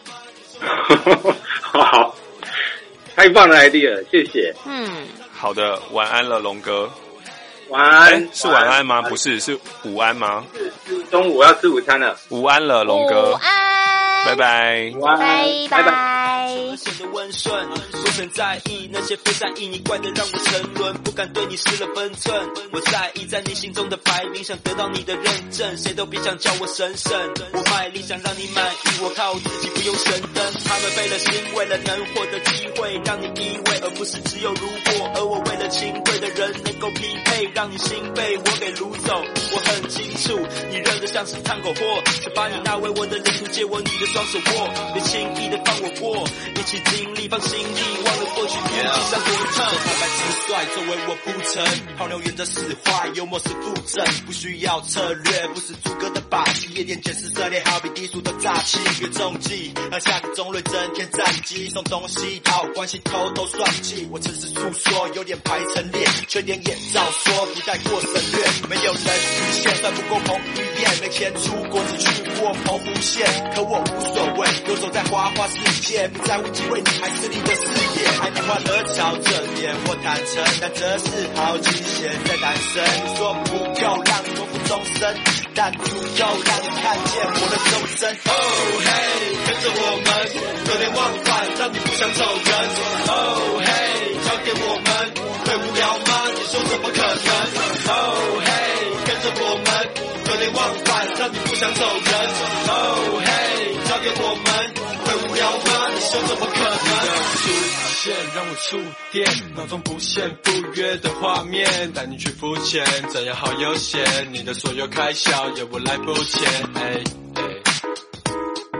好，太棒的 idea， 谢谢。 好的，晚安了，龙哥。 晚安。 是晚安吗？不是，是午安吗？ 是中午要吃午餐了。 午安了，龙哥。 午安。 拜拜。 拜拜。 不曾在意那些非在意你怪的让我沉沦，不敢对你失了分寸。我在意在你心中的排名，想得到你的认证，谁都别想叫我神圣。我卖力想让你满意，我靠自己不用神灯。他们费了心，为了能获得机会，让你依偎，而不是只有如果。而我为了亲对的人能够匹配，让你心被我给掳走。我很清楚，你热得像是炭口货，就把你纳为我的领土，借我你的双手握，别轻易的放我过，一起经历放心意，忘了过去不计上多痛。坦白直率作为我铺陈，泡妞原则是坏，幽默是附赠，不需要策略，不是诸葛的把戏，夜店见识涉猎，好比低俗的诈欺，越中计和下个中瑞整天战绩，送东西讨关系偷都算计，我诚实诉说，有点排陈列，缺点也照说，不带过省略，没有人实现，算不过彭于晏，没钱出国只去过澎湖县，可我无所谓，游走在花花世界，不在乎机会你还是你的事业，还没换得朝这点我坦诚，但这是好奇现在单身，你说不够让你托付终身，但足够让你看见我的终身。哦嘿，跟着我们有点忘返，让你不想走人。哦嘿，交给我们会无聊吗？你说怎么可能？哦嘿，跟着我们有点忘返，让你不想走人。哦嘿，交给我们会无聊吗？你说怎么可能？出现让我触电，脑中浮现不约的画面，带你去肤浅，怎样好悠闲？你的所有开销也我来不及。我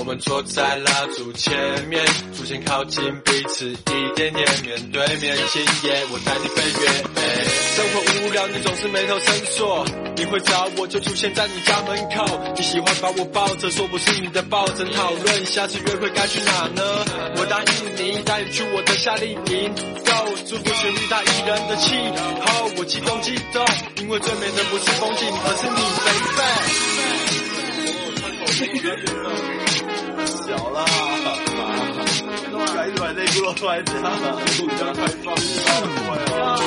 们坐在蜡烛前面，逐渐靠近彼此一点点，面对面今夜我带你飞越。生活无聊，你总是眉头深锁，你会找我就出现在你家门口，你喜欢把我抱着，说不是你的抱枕，讨论下次约会该去哪呢？我答应你，带你去我的夏令营 ，Go， 祝福旋律他一人的气候，我激动，因为最美的不是风景，而是你，baby。 小啦，一直把内裤露出来，这样比较开放，快啊！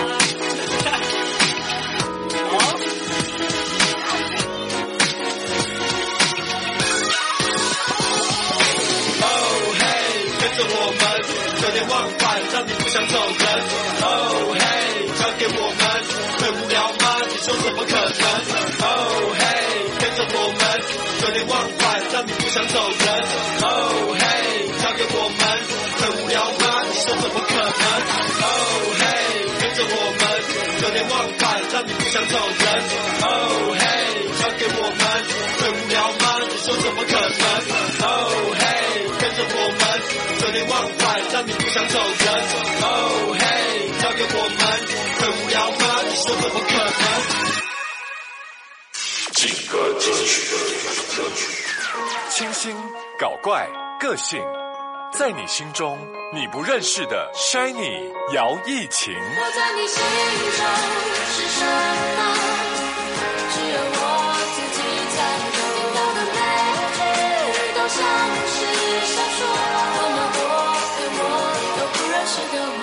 跟着我们，有点忘返，让你不想走人。Oh hey， 交给我们，会无聊吗？你说怎么可能 ？Oh hey， 跟着我们，有点忘返，让你不想走人。Oh hey， 交给我们，会无聊吗？你说怎么可能 ？Oh hey， 跟着我们，有点忘返，让你不想走人。Oh hey， 交给我们，会无聊吗？你说怎么可能 ？Oh hey， 跟着我们。有点忘返，让你不想走人。Oh hey， 交给我们，会无聊吗？你说怎么可能？ 劲歌金曲，清新搞怪个性，在你心中你不认识的 Shiny 姚艺琴。 我在你心中是什么？只有我自己才懂。听到的每句都像是闪烁。是的我，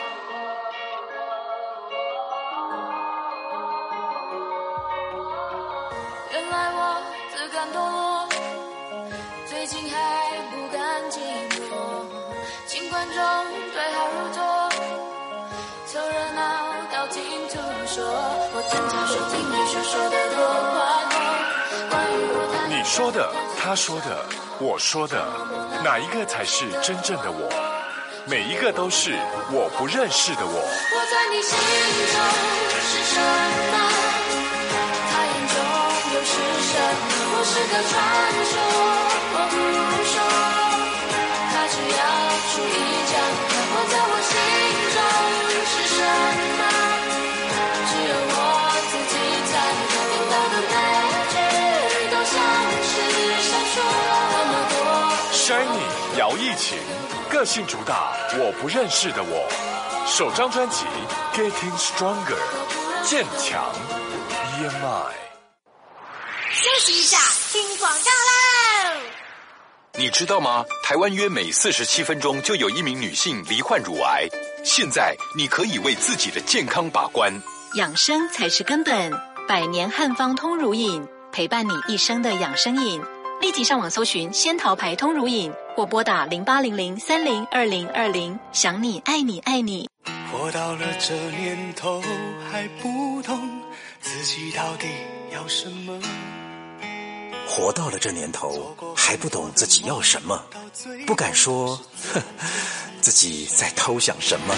原来我自甘堕落，最近还不甘寂寞，尽管中对号入座，凑热闹道听途说，我经常说听你说的多话多，关于我你说的，他说的，我说的，哪一个才是真正的我？每一个都是我不认识的我。 我在你心中是什么？他眼中又是什么？我是个传说，我不说，他只要出一张嘴。我在我心中是什么？只有我自己才懂。听到的每句都像是闪烁，那么多。 Shiny 姚艺琴。个性主打我不认识的我，首张专辑 Getting Stronger 渐强 EMI。 休息一下，听广告喽。 你知道吗？台湾约每47分钟就有一名女性罹患乳癌，现在你可以为自己的健康把关。 养生才是根本，百年汉方通乳饮，陪伴你一生的养生饮。立即上网搜寻仙桃牌通乳饮，或拨打0800302020，想你爱你爱你。 活到了这年头还不懂自己到底要什么， 活到了这年头还不懂自己要什么，不敢说自己在偷想什么。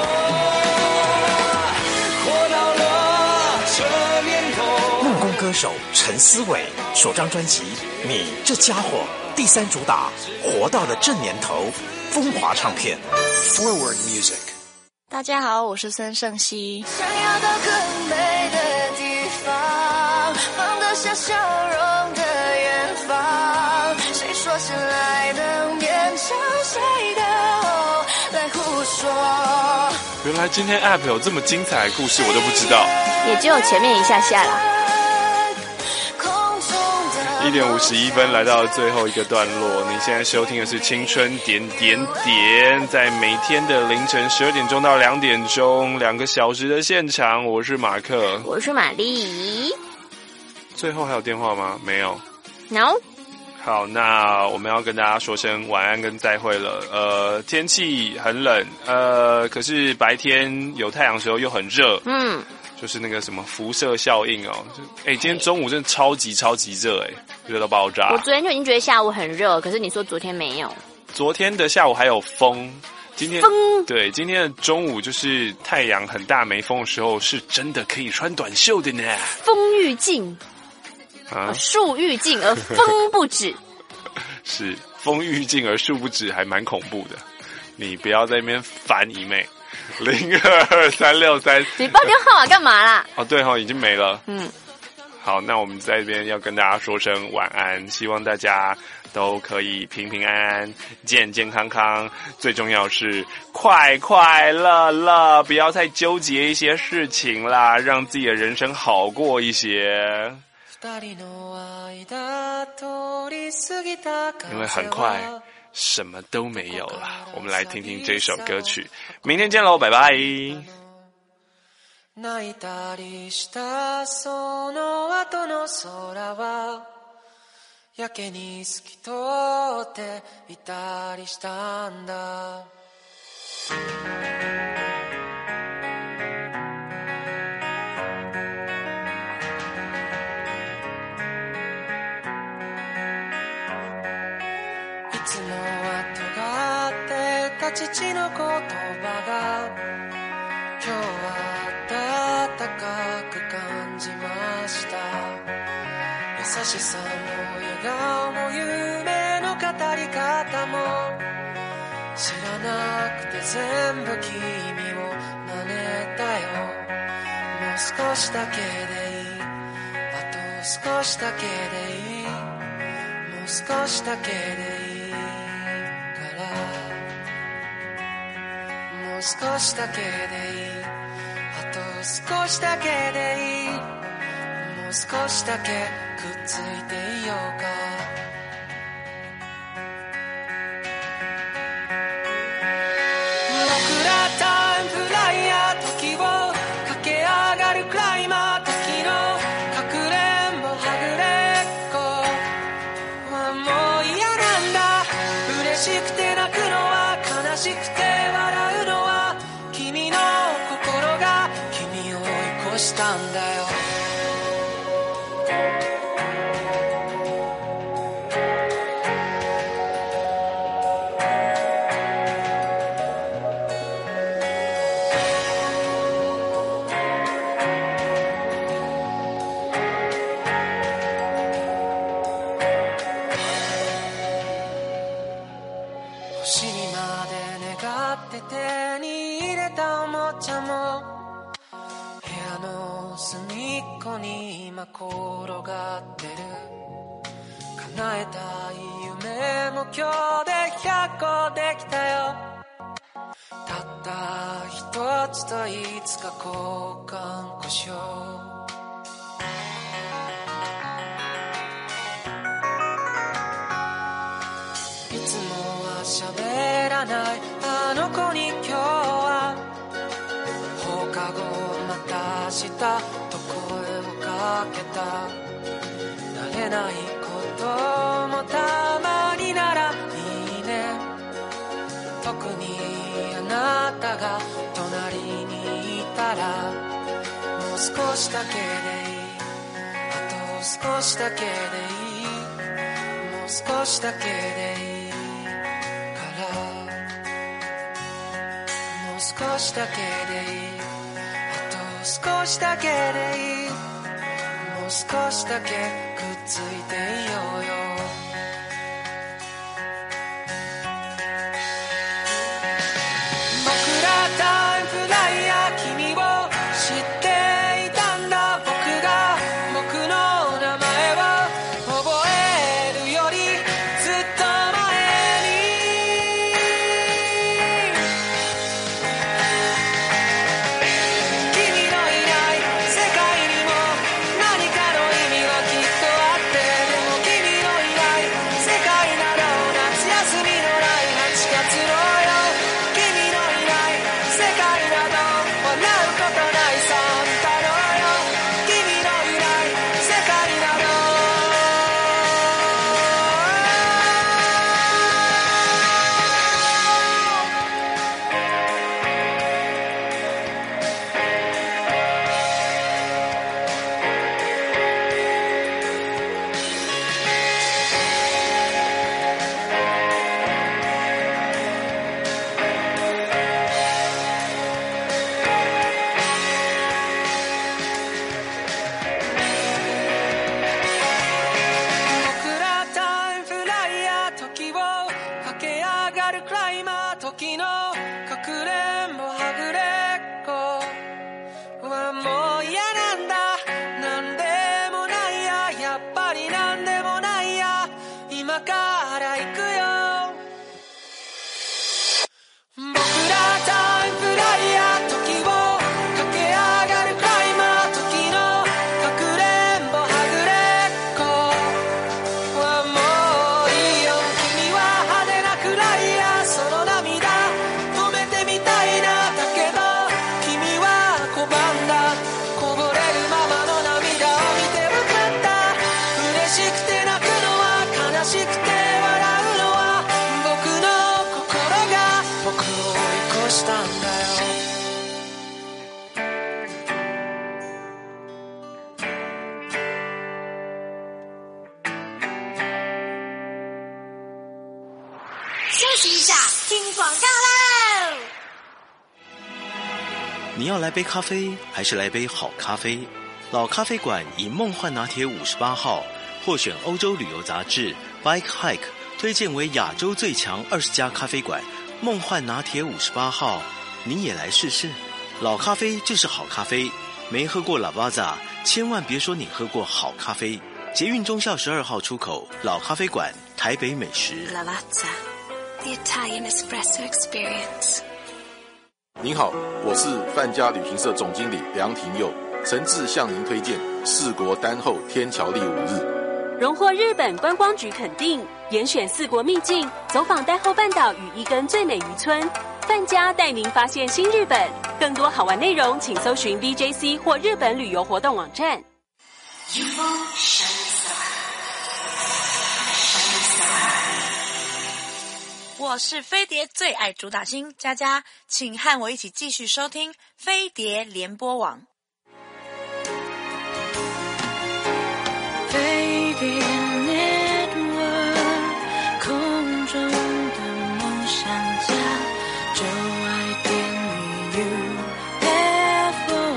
活到了这年头， 梦工歌手陈思伟首张专辑《你这家伙》第3主打活到了这年头，风华唱片 Forward Music。 大家好，我是孙盛熙。 想要到更美的地方，放得下笑容的远方，谁说先来能勉强谁的后来胡说。 原来今天 App 有这么精彩的故事，我都不知道。 也只有前面一下下啦。 1点51分来到最后一个段落，你现在收听的是青春点点点，在每天的凌晨12点钟到2点钟，2个小时的现场，我是马克， 我是玛丽。 最后还有电话吗？没有。 No。 好，那我们要跟大家说声晚安跟再会了。天气很冷，可是白天有太阳的时候又很热。就是那个什么辐射效应哦，今天中午真的超级热热到爆炸。 我昨天就已经觉得下午很热，可是你说昨天没有。 昨天的下午还有风，今天的中午就是太阳很大没风的时候，是真的可以穿短袖的呢。 风欲尽，树欲静而风不止。 是风欲静而殊不知，还蛮恐怖的。你不要在那边烦姨妹。022363， 你报电话号码干嘛啦？ 哦，对已经没了。好，那我们在这边要跟大家说声晚安，希望大家都可以平平安安、健健康康，最重要是快快乐乐，不要太纠结一些事情啦，让自己的人生好过一些。因为很快什么都没有了。我们来听听这首歌曲，明天见喽，拜拜。 泣いたりしたその後の空はやけに透き通っていたりしたんだいつもは尖ってた父の言葉が今日は暖かく感じました優しさも笑顔も夢の語り方も知らなくて全部君を真似たよもう少しだけでいいあと少しだけでいいもう少しだけでいいからもう少しだけでいい少しだけでいいもう少しだけくっついていようか僕らタイムフライヤー時を駆け上がるクライマー時のかくれんぼはぐれっこはもう嫌なんだ嬉しくて泣くのは悲しくて笑うのは君の心が君を追い越したんだよ星にまで願って手に入れたおもちゃも部屋の隅っこに今転がってる叶えたい夢も今日で100個できたよたった一つといつか交換故障いつもは喋らないあの子に今日は放課後また明日と声をかけた慣れないこともたまにならいいね特にあなたが隣にいたらもう少しだけでいいあと少しだけでいいもう少しだけでいいからもう少しだけでいいあと少しだけでいいもう少しだけくっついていようよ僕らタイムフライヤー君を知っていたんだ僕が僕の名前を覚えるよりずっと前に君のいない世界にも何かの意味はきっとあってでも時のかくれんぼはぐれっこはもう嫌なんだなんでもないややっぱりなんでもないや今から行くよ僕らタイムフライヤー時を駆け上がるクライマー時のかくれんぼはぐれっこはもういいよ君は派手なクライヤーその涙止めてみたいなだけど君は拒んだこぼれるままの涙を見て分かった嬉しくて泣くのは悲しくて笑うのは僕の心が僕を追い越したんだよ休息一下，听广告喽！ 你要来杯咖啡，还是来杯好咖啡？老咖啡馆以梦幻拿铁58号获选欧洲旅游杂志 Bike Hike 推荐为亚洲最强20家咖啡馆。梦幻拿铁58号，你也来试试。老咖啡就是好咖啡，没喝过 Lavazza， 千万别说你喝过好咖啡。捷运忠孝12号出口，老咖啡馆，台北美食。 Lavazza，the Italian espresso experience。 您好，我是范家旅行社总经理梁廷佑，诚挚向您推荐4国丹后天桥立5日。 荣获日本观光局肯定，严选4国秘境，走访丹后半岛与一根最美渔村。范家带您发现新日本，更多好玩内容请搜寻 VJC 或日本旅游活动网站。 我是飞碟最爱主打星佳佳，请和我一起继续收听飞碟联播网。 飞碟 Network， 空中的梦想家，就爱点你 UFO。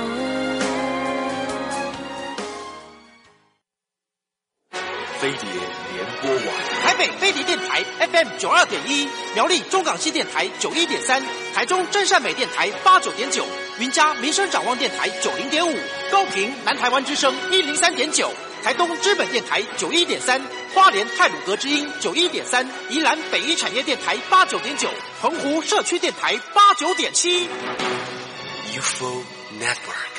飞碟联播网， 台北飞碟电台 FM 92.1，苗栗中港西电台91.3，台中真善美电台89.9，云嘉民生展望电台90.5，高屏南台湾之声103.9，台东知本电台91.3，花莲太鲁阁之音91.3，宜兰北一产业电台89.9，澎湖社区电台89.7。 UFO Network。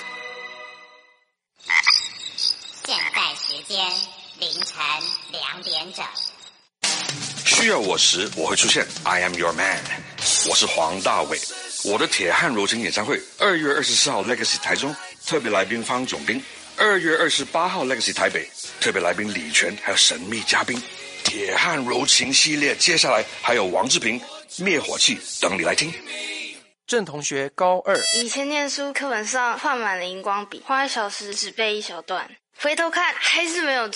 现在时间凌晨2点整。 需要我时我会出现 I am your man， 我是黄大炜。我的铁汉柔情演唱会2月24号 Legacy 台中，特别来宾方炯斌；2月28号 Legacy 台北，特别来宾李泉，还有神秘嘉宾。铁汉柔情系列接下来还有王志平、灭火器等你来听。 郑同学高2， 以前念书课本上画满了荧光笔，花1小时只背1小段，回头看还是没有